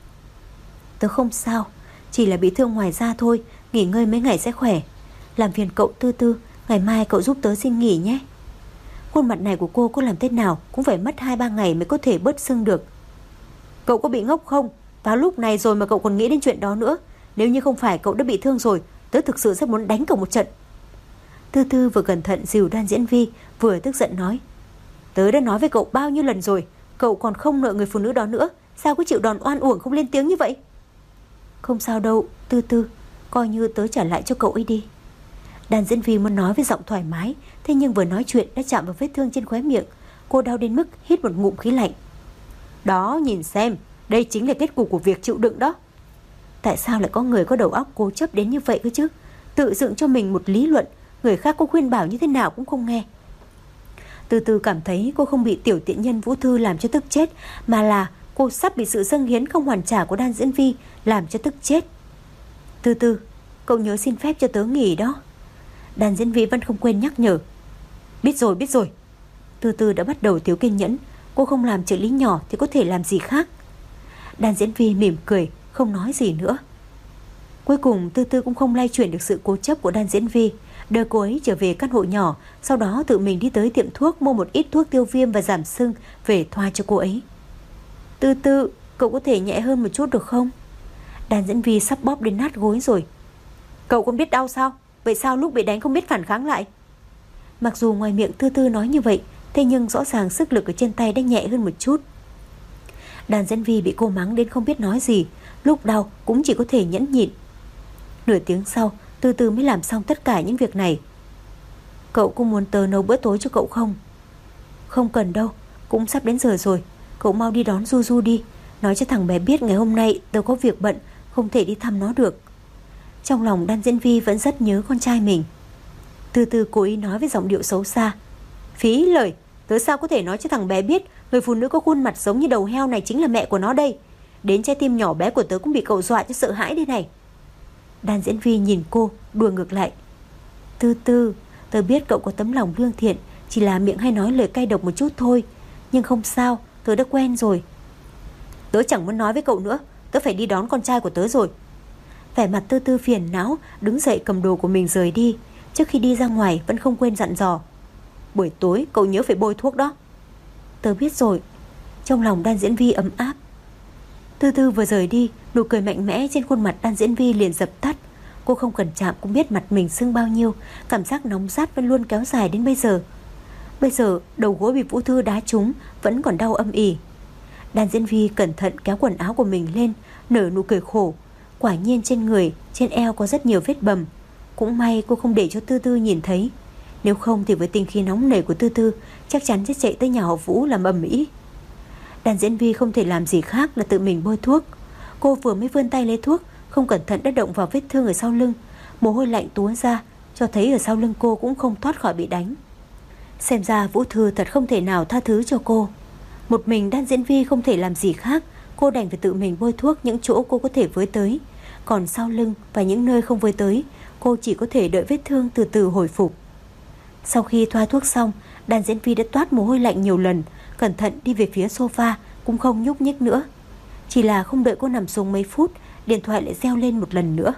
Tớ không sao, chỉ là bị thương ngoài da thôi, nghỉ ngơi mấy ngày sẽ khỏe. Làm phiền cậu Tư Tư, ngày mai cậu giúp tớ xin nghỉ nhé. Khuôn mặt này của cô có làm thế nào cũng phải mất hai ba ngày mới có thể bớt sưng được. Cậu có bị ngốc không? Vào lúc này rồi mà cậu còn nghĩ đến chuyện đó nữa. Nếu như không phải cậu đã bị thương rồi, tớ thực sự rất muốn đánh cậu một trận. Tư Tư vừa cẩn thận dìu Đan Diễn Vi, vừa tức giận nói: Tớ đã nói với cậu bao nhiêu lần rồi, cậu còn không nợ người phụ nữ đó nữa, sao cứ chịu đòn oan uổng không lên tiếng như vậy? Không sao đâu Tư Tư, coi như tớ trả lại cho cậu ấy đi. Đan Diễn Vi muốn nói với giọng thoải mái, thế nhưng vừa nói chuyện đã chạm vào vết thương trên khóe miệng. Cô đau đến mức hít một ngụm khí lạnh. Đó, nhìn xem, đây chính là kết cục của việc chịu đựng đó. Tại sao lại có người có đầu óc cố chấp đến như vậy cơ chứ? Tự dựng cho mình một lý luận, người khác có khuyên bảo như thế nào cũng không nghe. Từ từ cảm thấy cô không bị tiểu tiện nhân Vũ Thư làm cho tức chết, mà là cô sắp bị sự dâng hiến không hoàn trả của Đan Diễn Vi làm cho tức chết. Từ từ, cậu nhớ xin phép cho tớ nghỉ đó. Đan Diễn Vi vẫn không quên nhắc nhở. Biết rồi, biết rồi. Từ từ đã bắt đầu thiếu kiên nhẫn. Cô không làm trợ lý nhỏ thì có thể làm gì khác. Đan Diễn Vi mỉm cười, không nói gì nữa. Cuối cùng Tư Tư cũng không lay chuyển được sự cố chấp của Đan Diễn Vi, đưa cô ấy trở về căn hộ nhỏ, sau đó tự mình đi tới tiệm thuốc mua một ít thuốc tiêu viêm và giảm sưng về thoa cho cô ấy. Tư Tư, cậu có thể nhẹ hơn một chút được không? Đan Diễn Vi sắp bóp đến nát gối rồi. Cậu cũng biết đau sao? Vậy sao lúc bị đánh không biết phản kháng lại? Mặc dù ngoài miệng Tư Tư nói như vậy, thế nhưng rõ ràng sức lực ở trên tay đã nhẹ hơn một chút. Đan Diễn Vi bị cô mắng đến không biết nói gì, lúc đau cũng chỉ có thể nhẫn nhịn. Nửa tiếng sau, Tư Tư mới làm xong tất cả những việc này. Cậu có muốn tớ nấu bữa tối cho cậu không? Không cần đâu, cũng sắp đến giờ rồi. Cậu mau đi đón Du Du đi, nói cho thằng bé biết ngày hôm nay tớ có việc bận, không thể đi thăm nó được. Trong lòng Đan Diễn Vi vẫn rất nhớ con trai mình. Từ từ cố ý nói với giọng điệu xấu xa. Phí lời, tớ sao có thể nói cho thằng bé biết người phụ nữ có khuôn mặt giống như đầu heo này chính là mẹ của nó đây. Đến trái tim nhỏ bé của tớ cũng bị cậu dọa cho sợ hãi đây này. Đan Diễn Vi nhìn cô, đùa ngược lại. Tư Tư, tớ biết cậu có tấm lòng lương thiện, chỉ là miệng hay nói lời cay độc một chút thôi. Nhưng không sao, tớ đã quen rồi. Tớ chẳng muốn nói với cậu nữa, tớ phải đi đón con trai của tớ rồi. Vẻ mặt Tư Tư phiền não, đứng dậy cầm đồ của mình rời đi. Trước khi đi ra ngoài vẫn không quên dặn dò. Buổi tối cậu nhớ phải bôi thuốc đó. Tớ biết rồi. Trong lòng Đan Diễn Vi ấm áp. Tư Tư vừa rời đi, nụ cười mạnh mẽ trên khuôn mặt Đan Diễn Vi liền dập tắt. Cô không cần chạm cũng biết mặt mình sưng bao nhiêu. Cảm giác nóng rát vẫn luôn kéo dài đến bây giờ. Bây giờ đầu gối bị Vũ Thư đá trúng vẫn còn đau âm ỉ. Đan Diễn Vi cẩn thận kéo quần áo của mình lên, nở nụ cười khổ. Quả nhiên trên người, trên eo có rất nhiều vết bầm. Cũng may cô không để cho Tư Tư nhìn thấy. Nếu không thì với tình khí nóng nảy của Tư Tư chắc chắn sẽ chạy tới nhà họ Vũ làm ầm ĩ. Đan Diễn Vi không thể làm gì khác là tự mình bôi thuốc. Cô vừa mới vươn tay lấy thuốc, không cẩn thận đã động vào vết thương ở sau lưng. Mồ hôi lạnh túa ra, cho thấy ở sau lưng cô cũng không thoát khỏi bị đánh. Xem ra Vũ Thư thật không thể nào tha thứ cho cô. Một mình Đan Diễn Vi không thể làm gì khác, cô đành phải tự mình bôi thuốc những chỗ cô có thể với tới. Còn sau lưng và những nơi không với tới, cô chỉ có thể đợi vết thương từ từ hồi phục. Sau khi thoa thuốc xong, Đan Diễn Vi đã toát mồ hôi lạnh nhiều lần, cẩn thận đi về phía sofa, cũng không nhúc nhích nữa. Chỉ là không đợi cô nằm xuống mấy phút, điện thoại lại reo lên một lần nữa.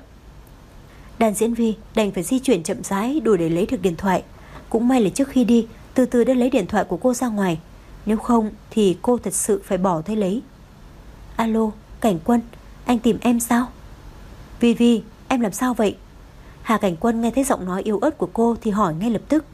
Đan Diễn Vi đành phải di chuyển chậm rãi đủ để lấy được điện thoại. Cũng may là trước khi đi, Từ Từ đã lấy điện thoại của cô ra ngoài. Nếu không thì cô thật sự phải bỏ tay lấy. Alo, Cảnh Quân, anh tìm em sao? Vi Vi, em làm sao vậy? Hà Cảnh Quân nghe thấy giọng nói yếu ớt của cô thì hỏi ngay lập tức.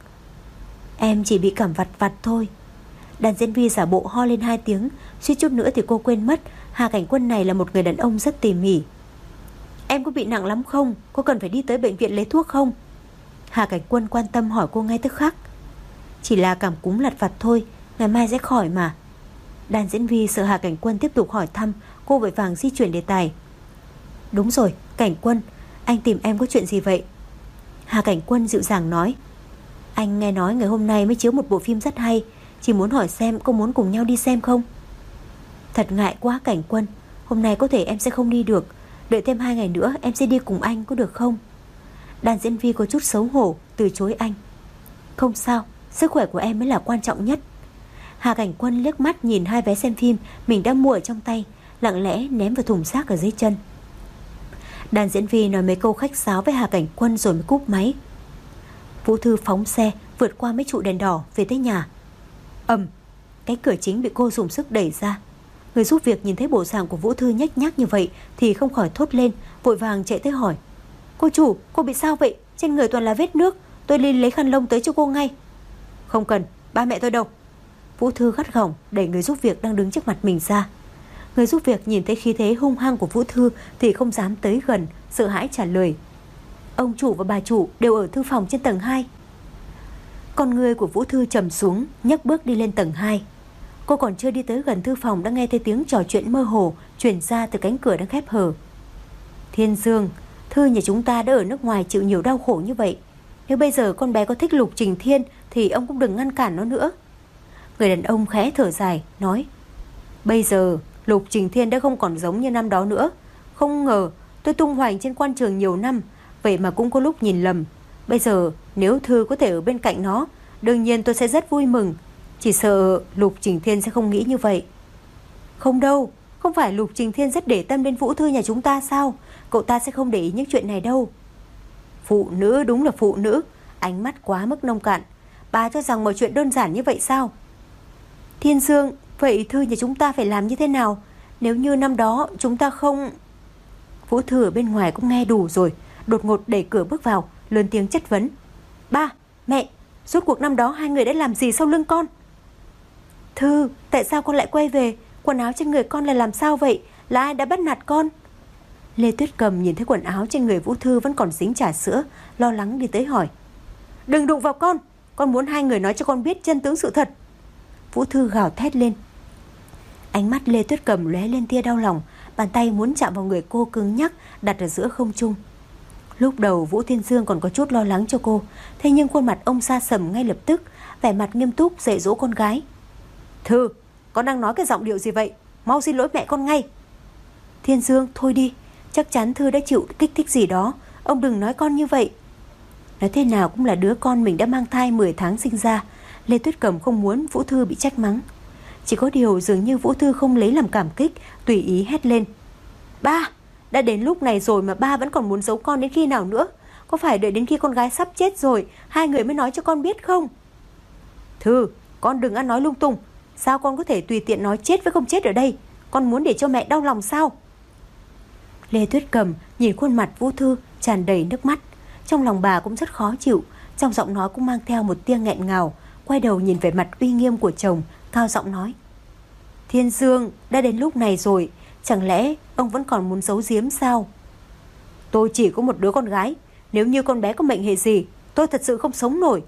Em chỉ bị cảm vặt vặt thôi. Đan Diễn Vi giả bộ ho lên hai tiếng, suýt chút nữa thì cô quên mất Hà Cảnh Quân này là một người đàn ông rất tỉ mỉ. Em có bị nặng lắm không? Có cần phải đi tới bệnh viện lấy thuốc không? Hà Cảnh Quân quan tâm hỏi cô ngay tức khắc. Chỉ là cảm cúm lặt vặt thôi, ngày mai sẽ khỏi mà. Đan Diễn Vi sợ Hà Cảnh Quân tiếp tục hỏi thăm, cô vội vàng di chuyển đề tài. Đúng rồi, Cảnh Quân, anh tìm em có chuyện gì vậy? Hà Cảnh Quân dịu dàng nói. Anh nghe nói ngày hôm nay mới chiếu một bộ phim rất hay, chỉ muốn hỏi xem có muốn cùng nhau đi xem không? Thật ngại quá Cảnh Quân, hôm nay có thể em sẽ không đi được, đợi thêm hai ngày nữa em sẽ đi cùng anh có được không? Đàn diễn viên có chút xấu hổ từ chối anh. Không sao, sức khỏe của em mới là quan trọng nhất. Hà Cảnh Quân liếc mắt nhìn hai vé xem phim mình đang mua ở trong tay, lặng lẽ ném vào thùng rác ở dưới chân. Đàn diễn viên nói mấy câu khách sáo với Hà Cảnh Quân rồi mới cúp máy. Vũ Thư phóng xe vượt qua mấy trụ đèn đỏ về tới nhà. Ầm, cái cửa chính bị cô dùng sức đẩy ra. Người giúp việc nhìn thấy bộ dạng của Vũ Thư nhếch nhác như vậy thì không khỏi thốt lên, vội vàng chạy tới hỏi: Cô chủ, cô bị sao vậy? Trên người toàn là vết nước, tôi đi lấy khăn lông tới cho cô ngay. Không cần, ba mẹ tôi đâu? Vũ Thư gắt gỏng đẩy người giúp việc đang đứng trước mặt mình ra. Người giúp việc nhìn thấy khí thế hung hăng của Vũ Thư thì không dám tới gần, sợ hãi trả lời: Ông chủ và bà chủ đều ở thư phòng trên tầng hai. Con người của Vũ Thư trầm xuống, nhấc bước đi lên tầng hai. Cô còn chưa đi tới gần thư phòng đã nghe thấy tiếng trò chuyện mơ hồ truyền ra từ cánh cửa đang khép hờ. Thiên Dương, Thư nhà chúng ta đã ở nước ngoài chịu nhiều đau khổ như vậy. Nếu bây giờ con bé có thích Lục Trình Thiên thì ông cũng đừng ngăn cản nó nữa. Người đàn ông khẽ thở dài nói: Bây giờ Lục Trình Thiên đã không còn giống như năm đó nữa. Không ngờ tôi tung hoành trên quan trường nhiều năm, vậy mà cũng có lúc nhìn lầm. Bây giờ nếu Thư có thể ở bên cạnh nó, đương nhiên tôi sẽ rất vui mừng. Chỉ sợ Lục Trình Thiên sẽ không nghĩ như vậy. Không đâu, không phải Lục Trình Thiên rất để tâm đến Vũ Thư nhà chúng ta sao? Cậu ta sẽ không để ý những chuyện này đâu. Phụ nữ đúng là phụ nữ, ánh mắt quá mức nông cạn. Bà cho rằng mọi chuyện đơn giản như vậy sao? Thiên Dương, vậy Thư nhà chúng ta phải làm như thế nào? Nếu như năm đó chúng ta không... Vũ Thư ở bên ngoài cũng nghe đủ rồi, đột ngột đẩy cửa bước vào, lớn tiếng chất vấn: Ba, mẹ, rốt cuộc năm đó hai người đã làm gì sau lưng con? Thư, tại sao con lại quay về? Quần áo trên người con là làm sao vậy? Là ai đã bắt nạt con? Lê Tuyết Cầm nhìn thấy quần áo trên người Vũ Thư vẫn còn dính trà sữa, lo lắng đi tới hỏi: Đừng đụng vào con, con muốn hai người nói cho con biết chân tướng sự thật. Vũ Thư gào thét lên. Ánh mắt Lê Tuyết Cầm lóe lên tia đau lòng, bàn tay muốn chạm vào người cô cứng nhắc đặt ở giữa không trung. Lúc đầu Vũ Thiên Dương còn có chút lo lắng cho cô, thế nhưng khuôn mặt ông sa sầm ngay lập tức, vẻ mặt nghiêm túc dạy dỗ con gái: Thư, con đang nói cái giọng điệu gì vậy? Mau xin lỗi mẹ con ngay. Thiên Dương, thôi đi, chắc chắn Thư đã chịu kích thích gì đó, ông đừng nói con như vậy. Nói thế nào cũng là đứa con mình đã mang thai mười tháng sinh ra. Lê Tuyết Cầm không muốn Vũ Thư bị trách mắng. Chỉ có điều dường như Vũ Thư không lấy làm cảm kích, tùy ý hét lên: Ba, đã đến lúc này rồi mà ba vẫn còn muốn giấu con đến khi nào nữa? Có phải đợi đến khi con gái sắp chết rồi hai người mới nói cho con biết không? Thư, con đừng ăn nói lung tung. Sao con có thể tùy tiện nói chết với không chết ở đây? Con muốn để cho mẹ đau lòng sao? Lê Tuyết Cầm nhìn khuôn mặt Vũ Thư tràn đầy nước mắt. Trong lòng bà cũng rất khó chịu, trong giọng nói cũng mang theo một tia nghẹn ngào. Quay đầu nhìn về mặt uy nghiêm của chồng, cao giọng nói: Thiên Dương, đã đến lúc này rồi, chẳng lẽ ông vẫn còn muốn giấu giếm sao? Tôi chỉ có một đứa con gái, nếu như con bé có mệnh hệ gì, tôi thật sự không sống nổi.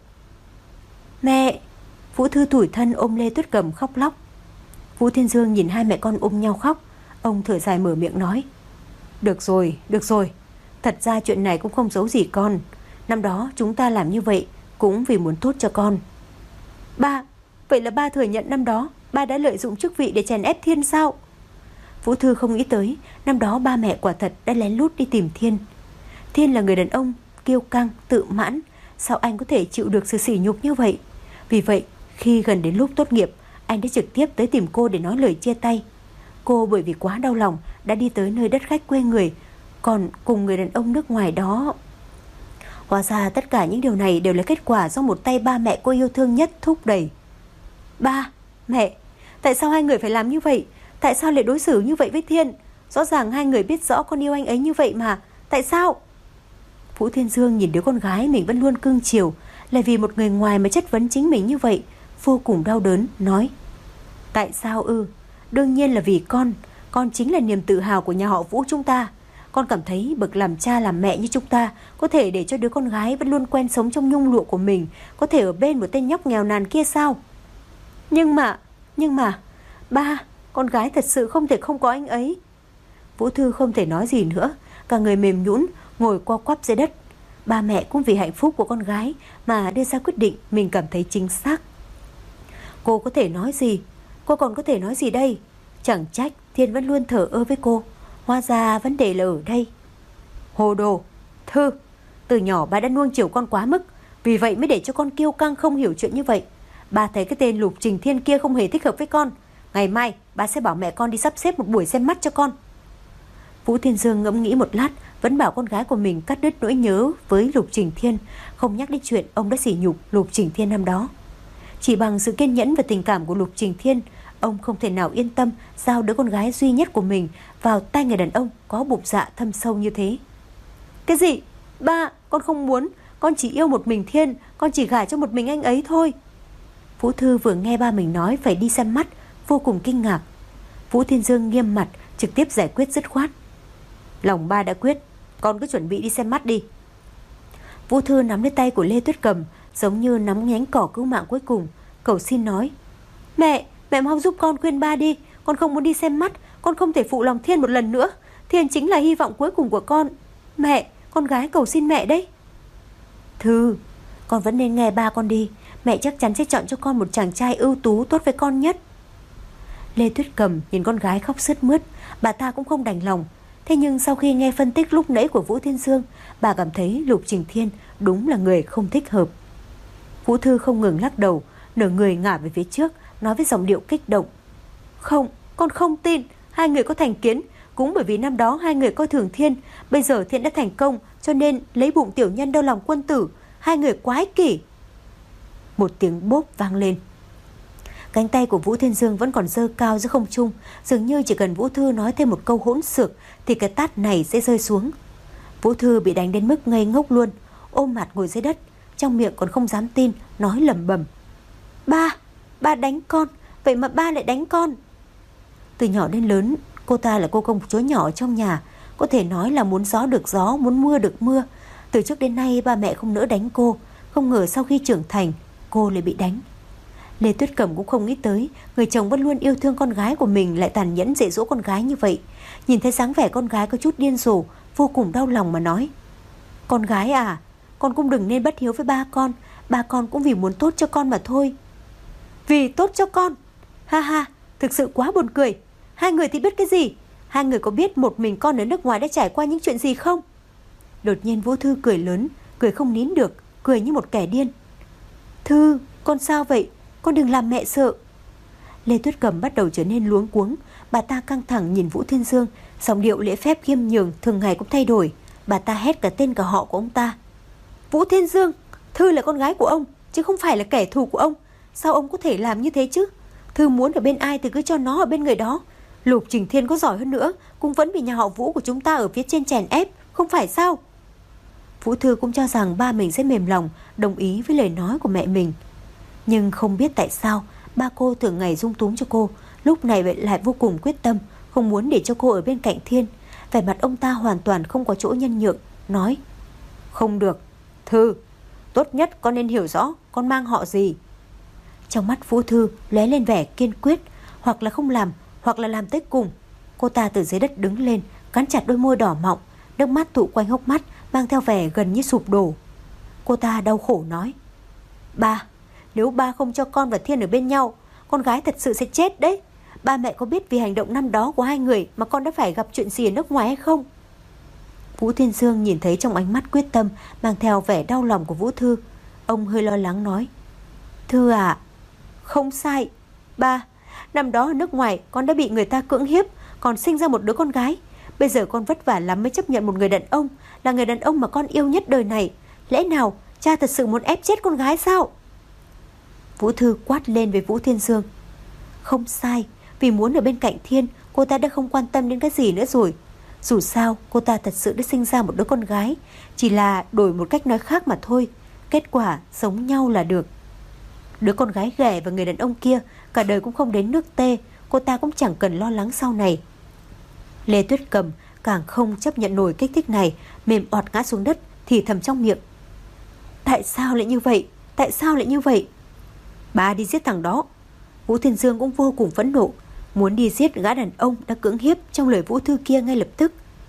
Mẹ! Vũ Thư tủi thân ôm Lê Tuyết Cầm khóc lóc. Vũ Thiên Dương nhìn hai mẹ con ôm nhau khóc, ông thở dài mở miệng nói: Được rồi, được rồi, thật ra chuyện này cũng không giấu gì con. Năm đó chúng ta làm như vậy cũng vì muốn tốt cho con. Ba, vậy là ba thừa nhận năm đó ba đã lợi dụng chức vị để chèn ép Thiên sao? Vũ Thư không nghĩ tới năm đó ba mẹ quả thật đã lén lút đi tìm Thiên. Thiên là người đàn ông kiêu căng, tự mãn, sao anh có thể chịu được sự sỉ nhục như vậy? Vì vậy khi gần đến lúc tốt nghiệp, anh đã trực tiếp tới tìm cô để nói lời chia tay. Cô bởi vì quá đau lòng đã đi tới nơi đất khách quê người, còn cùng người đàn ông nước ngoài đó. Hóa ra tất cả những điều này đều là kết quả do một tay ba mẹ cô yêu thương nhất thúc đẩy. Ba, mẹ, tại sao hai người phải làm như vậy? Tại sao lại đối xử như vậy với Thiên? Rõ ràng hai người biết rõ con yêu anh ấy như vậy mà, tại sao? Vũ Thiên Dương nhìn đứa con gái mình vẫn luôn cưng chiều, lại vì một người ngoài mà chất vấn chính mình như vậy, vô cùng đau đớn, nói: Tại sao ư? Đương nhiên là vì con. Con chính là niềm tự hào của nhà họ Vũ chúng ta. Con cảm thấy bậc làm cha làm mẹ như chúng ta có thể để cho đứa con gái vẫn luôn quen sống trong nhung lụa của mình có thể ở bên một tên nhóc nghèo nàn kia sao? Nhưng mà, nhưng mà ba, con gái thật sự không thể không có anh ấy. Vũ Thư không thể nói gì nữa, cả người mềm nhũn ngồi co quắp dưới đất. Ba mẹ cũng vì hạnh phúc của con gái mà đưa ra quyết định mình cảm thấy chính xác. Cô có thể nói gì? Cô còn có thể nói gì đây? Chẳng trách Thiên vẫn luôn thờ ơ với cô. Hóa ra vấn đề là ở đây. Hồ đồ! Thư! Từ nhỏ ba đã nuông chiều con quá mức, vì vậy mới để cho con kiêu căng không hiểu chuyện như vậy. Ba thấy cái tên Lục Trình Thiên kia không hề thích hợp với con. Ngày mai ba sẽ bảo mẹ con đi sắp xếp một buổi xem mắt cho con. Vũ Thiên Dương ngẫm nghĩ một lát, vẫn bảo con gái của mình cắt đứt nỗi nhớ với Lục Trình Thiên, không nhắc đến chuyện ông đã sỉ nhục Lục Trình Thiên năm đó. Chỉ bằng sự kiên nhẫn và tình cảm của Lục Trình Thiên, ông không thể nào yên tâm giao đứa con gái duy nhất của mình vào tay người đàn ông có bụng dạ thâm sâu như thế. Cái gì? Ba, con không muốn. Con chỉ yêu một mình Thiên, con chỉ gả cho một mình anh ấy thôi. Vũ Thư vừa nghe ba mình nói phải đi xem mắt, vô cùng kinh ngạc. Vũ Thiên Dương nghiêm mặt, trực tiếp giải quyết dứt khoát. Lòng ba đã quyết, con cứ chuẩn bị đi xem mắt đi. Vũ Thư nắm lấy tay của Lê Tuyết Cầm, giống như nắm nhánh cỏ cứu mạng cuối cùng, cầu xin nói: Mẹ, mẹ mau giúp con khuyên ba đi. Con không muốn đi xem mắt, con không thể phụ lòng Thiên một lần nữa. Thiên chính là hy vọng cuối cùng của con. Mẹ, con gái cầu xin mẹ đấy. Thư, con vẫn nên nghe ba con đi. Mẹ chắc chắn sẽ chọn cho con một chàng trai ưu tú tốt với con nhất. Lê Tuyết Cầm nhìn con gái khóc sướt mướt, bà ta cũng không đành lòng. Thế nhưng sau khi nghe phân tích lúc nãy của Vũ Thiên Dương, bà cảm thấy Lục Trình Thiên đúng là người không thích hợp. Vũ Thư không ngừng lắc đầu, nửa người ngả về phía trước, nói với giọng điệu kích động: Không, con không tin. Hai người có thành kiến. Cũng bởi vì năm đó hai người coi thường Thiên, bây giờ Thiên đã thành công, cho nên lấy bụng tiểu nhân đau lòng quân tử. Hai người quái kỷ. Một tiếng bốp vang lên. Cánh tay của Vũ Thiên Dương vẫn còn giơ cao giữa không trung, dường như chỉ cần Vũ Thư nói thêm một câu hỗn xược thì cái tát này sẽ rơi xuống. Vũ Thư bị đánh đến mức ngây ngốc luôn, ôm mặt ngồi dưới đất, trong miệng còn không dám tin, nói lẩm bẩm: Ba, ba đánh con, vậy mà ba lại đánh con. Từ nhỏ đến lớn, cô ta là cô công chúa nhỏ trong nhà, có thể nói là muốn gió được gió, muốn mưa được mưa. Từ trước đến nay ba mẹ không nỡ đánh cô, không ngờ sau khi trưởng thành cô lại bị đánh. Lê Tuyết Cẩm cũng không nghĩ tới người chồng vẫn luôn yêu thương con gái của mình lại tàn nhẫn dạy dỗ con gái như vậy. Nhìn thấy dáng vẻ con gái có chút điên rồ, vô cùng đau lòng mà nói: Con gái à, con cũng đừng nên bất hiếu với ba con. Ba con cũng vì muốn tốt cho con mà thôi. Vì tốt cho con? Ha ha, thực sự quá buồn cười. Hai người thì biết cái gì? Hai người có biết một mình con ở nước ngoài đã trải qua những chuyện gì không? Đột nhiên Vũ Thư cười lớn, cười không nín được, cười như một kẻ điên. Thư, con sao vậy? Con đừng làm mẹ sợ. Lê Tuyết Cầm bắt đầu trở nên luống cuống. Bà ta căng thẳng nhìn Vũ Thiên Dương, giọng điệu lễ phép khiêm nhường thường ngày cũng thay đổi. Bà ta hét cả tên cả họ của ông ta. Vũ Thiên Dương, Thư là con gái của ông, chứ không phải là kẻ thù của ông. Sao ông có thể làm như thế chứ? Thư muốn ở bên ai thì cứ cho nó ở bên người đó. Lục Trình Thiên có giỏi hơn nữa cũng vẫn bị nhà họ Vũ của chúng ta ở phía trên chèn ép, không phải sao? Vũ Thư cũng cho rằng ba mình sẽ mềm lòng, đồng ý với lời nói của mẹ mình. Nhưng không biết tại sao ba cô thường ngày dung túng cho cô, lúc này lại vô cùng quyết tâm, không muốn để cho cô ở bên cạnh Thiên. Vẻ mặt ông ta hoàn toàn không có chỗ nhân nhượng, nói: Không được, Thư, tốt nhất con nên hiểu rõ con mang họ gì. Trong mắt Vũ Thư lóe lên vẻ kiên quyết, hoặc là không làm, hoặc là làm tới cùng. Cô ta từ dưới đất đứng lên, cắn chặt đôi môi đỏ mọng, nước mắt tụ quanh hốc mắt, mang theo vẻ gần như sụp đổ. Cô ta đau khổ nói: Ba, nếu ba không cho con và Thiên ở bên nhau, con gái thật sự sẽ chết đấy. Ba mẹ có biết vì hành động năm đó của hai người mà con đã phải gặp chuyện gì ở nước ngoài hay không? Vũ Thiên Dương nhìn thấy trong ánh mắt quyết tâm mang theo vẻ đau lòng của Vũ Thư, ông hơi lo lắng nói: Thư à, không sai. Ba, năm đó ở nước ngoài con đã bị người ta cưỡng hiếp, còn sinh ra một đứa con gái. Bây giờ con vất vả lắm mới chấp nhận một người đàn ông, là người đàn ông mà con yêu nhất đời này. Lẽ nào cha thật sự muốn ép chết con gái sao? Vũ Thư quát lên với Vũ Thiên Dương: Không sai, vì muốn ở bên cạnh Thiên, cô ta đã không quan tâm đến cái gì nữa rồi. Dù sao cô ta thật sự đã sinh ra một đứa con gái, chỉ là đổi một cách nói khác mà thôi. Kết quả giống nhau là được. Đứa con gái ghẻ và người đàn ông kia cả đời cũng không đến nước tê, cô ta cũng chẳng cần lo lắng sau này. Lê Tuyết Cầm càng không chấp nhận nổi kích thích này, mềm oặt ngã xuống đất, thì thầm trong miệng: Tại sao lại như vậy? Tại sao lại như vậy? Ba đi giết thằng đó. Vũ Thiên Dương cũng vô cùng phẫn nộ, muốn đi giết gã đàn ông đã cưỡng hiếp trong lời Vũ Thư kia ngay lập tức.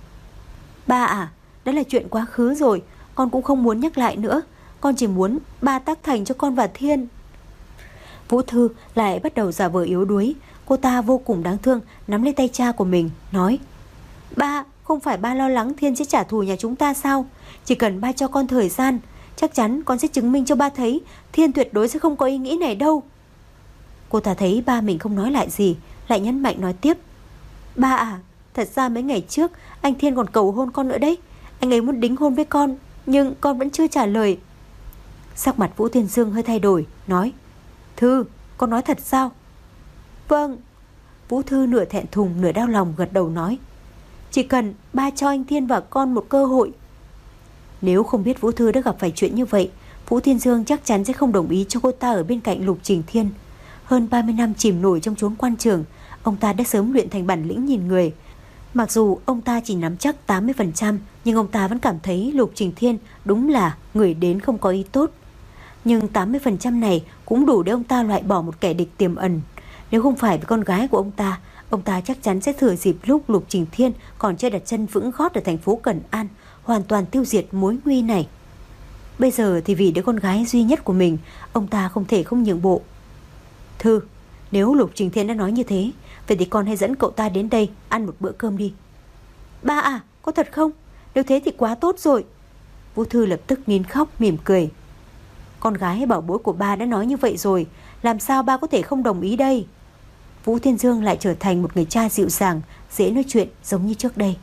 Ba à, đó là chuyện quá khứ rồi, con cũng không muốn nhắc lại nữa. Con chỉ muốn ba tác thành cho con và Thiên. Vũ Thư lại bắt đầu giả vờ yếu đuối. Cô ta vô cùng đáng thương nắm lấy tay cha của mình, nói: Ba, Không phải ba lo lắng Thiên sẽ trả thù nhà chúng ta sao? Chỉ cần ba cho con thời gian, chắc chắn con sẽ chứng minh cho ba thấy Thiên tuyệt đối sẽ không có ý nghĩ này đâu. Cô ta thấy ba mình không nói lại gì, lại nhấn mạnh nói tiếp. Ba à, thật ra mấy ngày trước anh Thiên còn cầu hôn con nữa đấy. Anh ấy muốn đính hôn với con, nhưng con vẫn chưa trả lời. Sắc mặt Vũ Thiên Dương hơi thay đổi, nói. Thư, con nói thật sao? Vâng. Vũ Thư nửa thẹn thùng nửa đau lòng gật đầu nói. Chỉ cần ba cho anh Thiên và con một cơ hội. Nếu không biết Vũ Thư đã gặp phải chuyện như vậy, Vũ Thiên Dương chắc chắn sẽ không đồng ý cho cô ta ở bên cạnh Lục Trình Thiên. Hơn ba mươi năm chìm nổi trong chốn quan trường, ông ta đã sớm luyện thành bản lĩnh nhìn người. Mặc dù ông ta chỉ nắm chắc tám mươi phần trăm, nhưng ông ta vẫn cảm thấy Lục Trình Thiên đúng là người đến không có ý tốt. Nhưng tám mươi phần trăm này cũng đủ để ông ta loại bỏ một kẻ địch tiềm ẩn. Nếu không phải với con gái của ông ta, ông ta chắc chắn sẽ thừa dịp lúc Lục Trình Thiên còn chưa đặt chân vững gót ở thành phố Cẩn An, hoàn toàn tiêu diệt mối nguy này. Bây giờ thì vì đứa con gái duy nhất của mình, ông ta không thể không nhượng bộ. Thư, nếu Lục Trình Thiên đã nói như thế, vậy thì con hãy dẫn cậu ta đến đây ăn một bữa cơm đi. Ba à, có thật không? Nếu thế thì quá tốt rồi. Vũ Thư lập tức nín khóc mỉm cười. Con gái bảo bối của ba đã nói như vậy rồi, làm sao ba có thể không đồng ý đây? Vũ Thiên Dương lại trở thành một người cha dịu dàng, dễ nói chuyện giống như trước đây.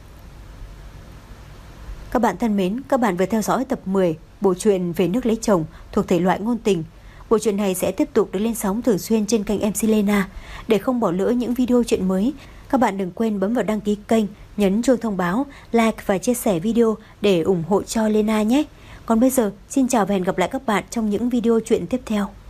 Các bạn thân mến, các bạn vừa theo dõi tập mười bộ truyện Về Nước Lấy Chồng thuộc thể loại ngôn tình. Bộ truyện này sẽ tiếp tục được lên sóng thường xuyên trên kênh em xê Lena. Để không bỏ lỡ những video truyện mới, các bạn đừng quên bấm vào đăng ký kênh, nhấn chuông thông báo, like và chia sẻ video để ủng hộ cho Lena nhé. Còn bây giờ, xin chào và hẹn gặp lại các bạn trong những video truyện tiếp theo.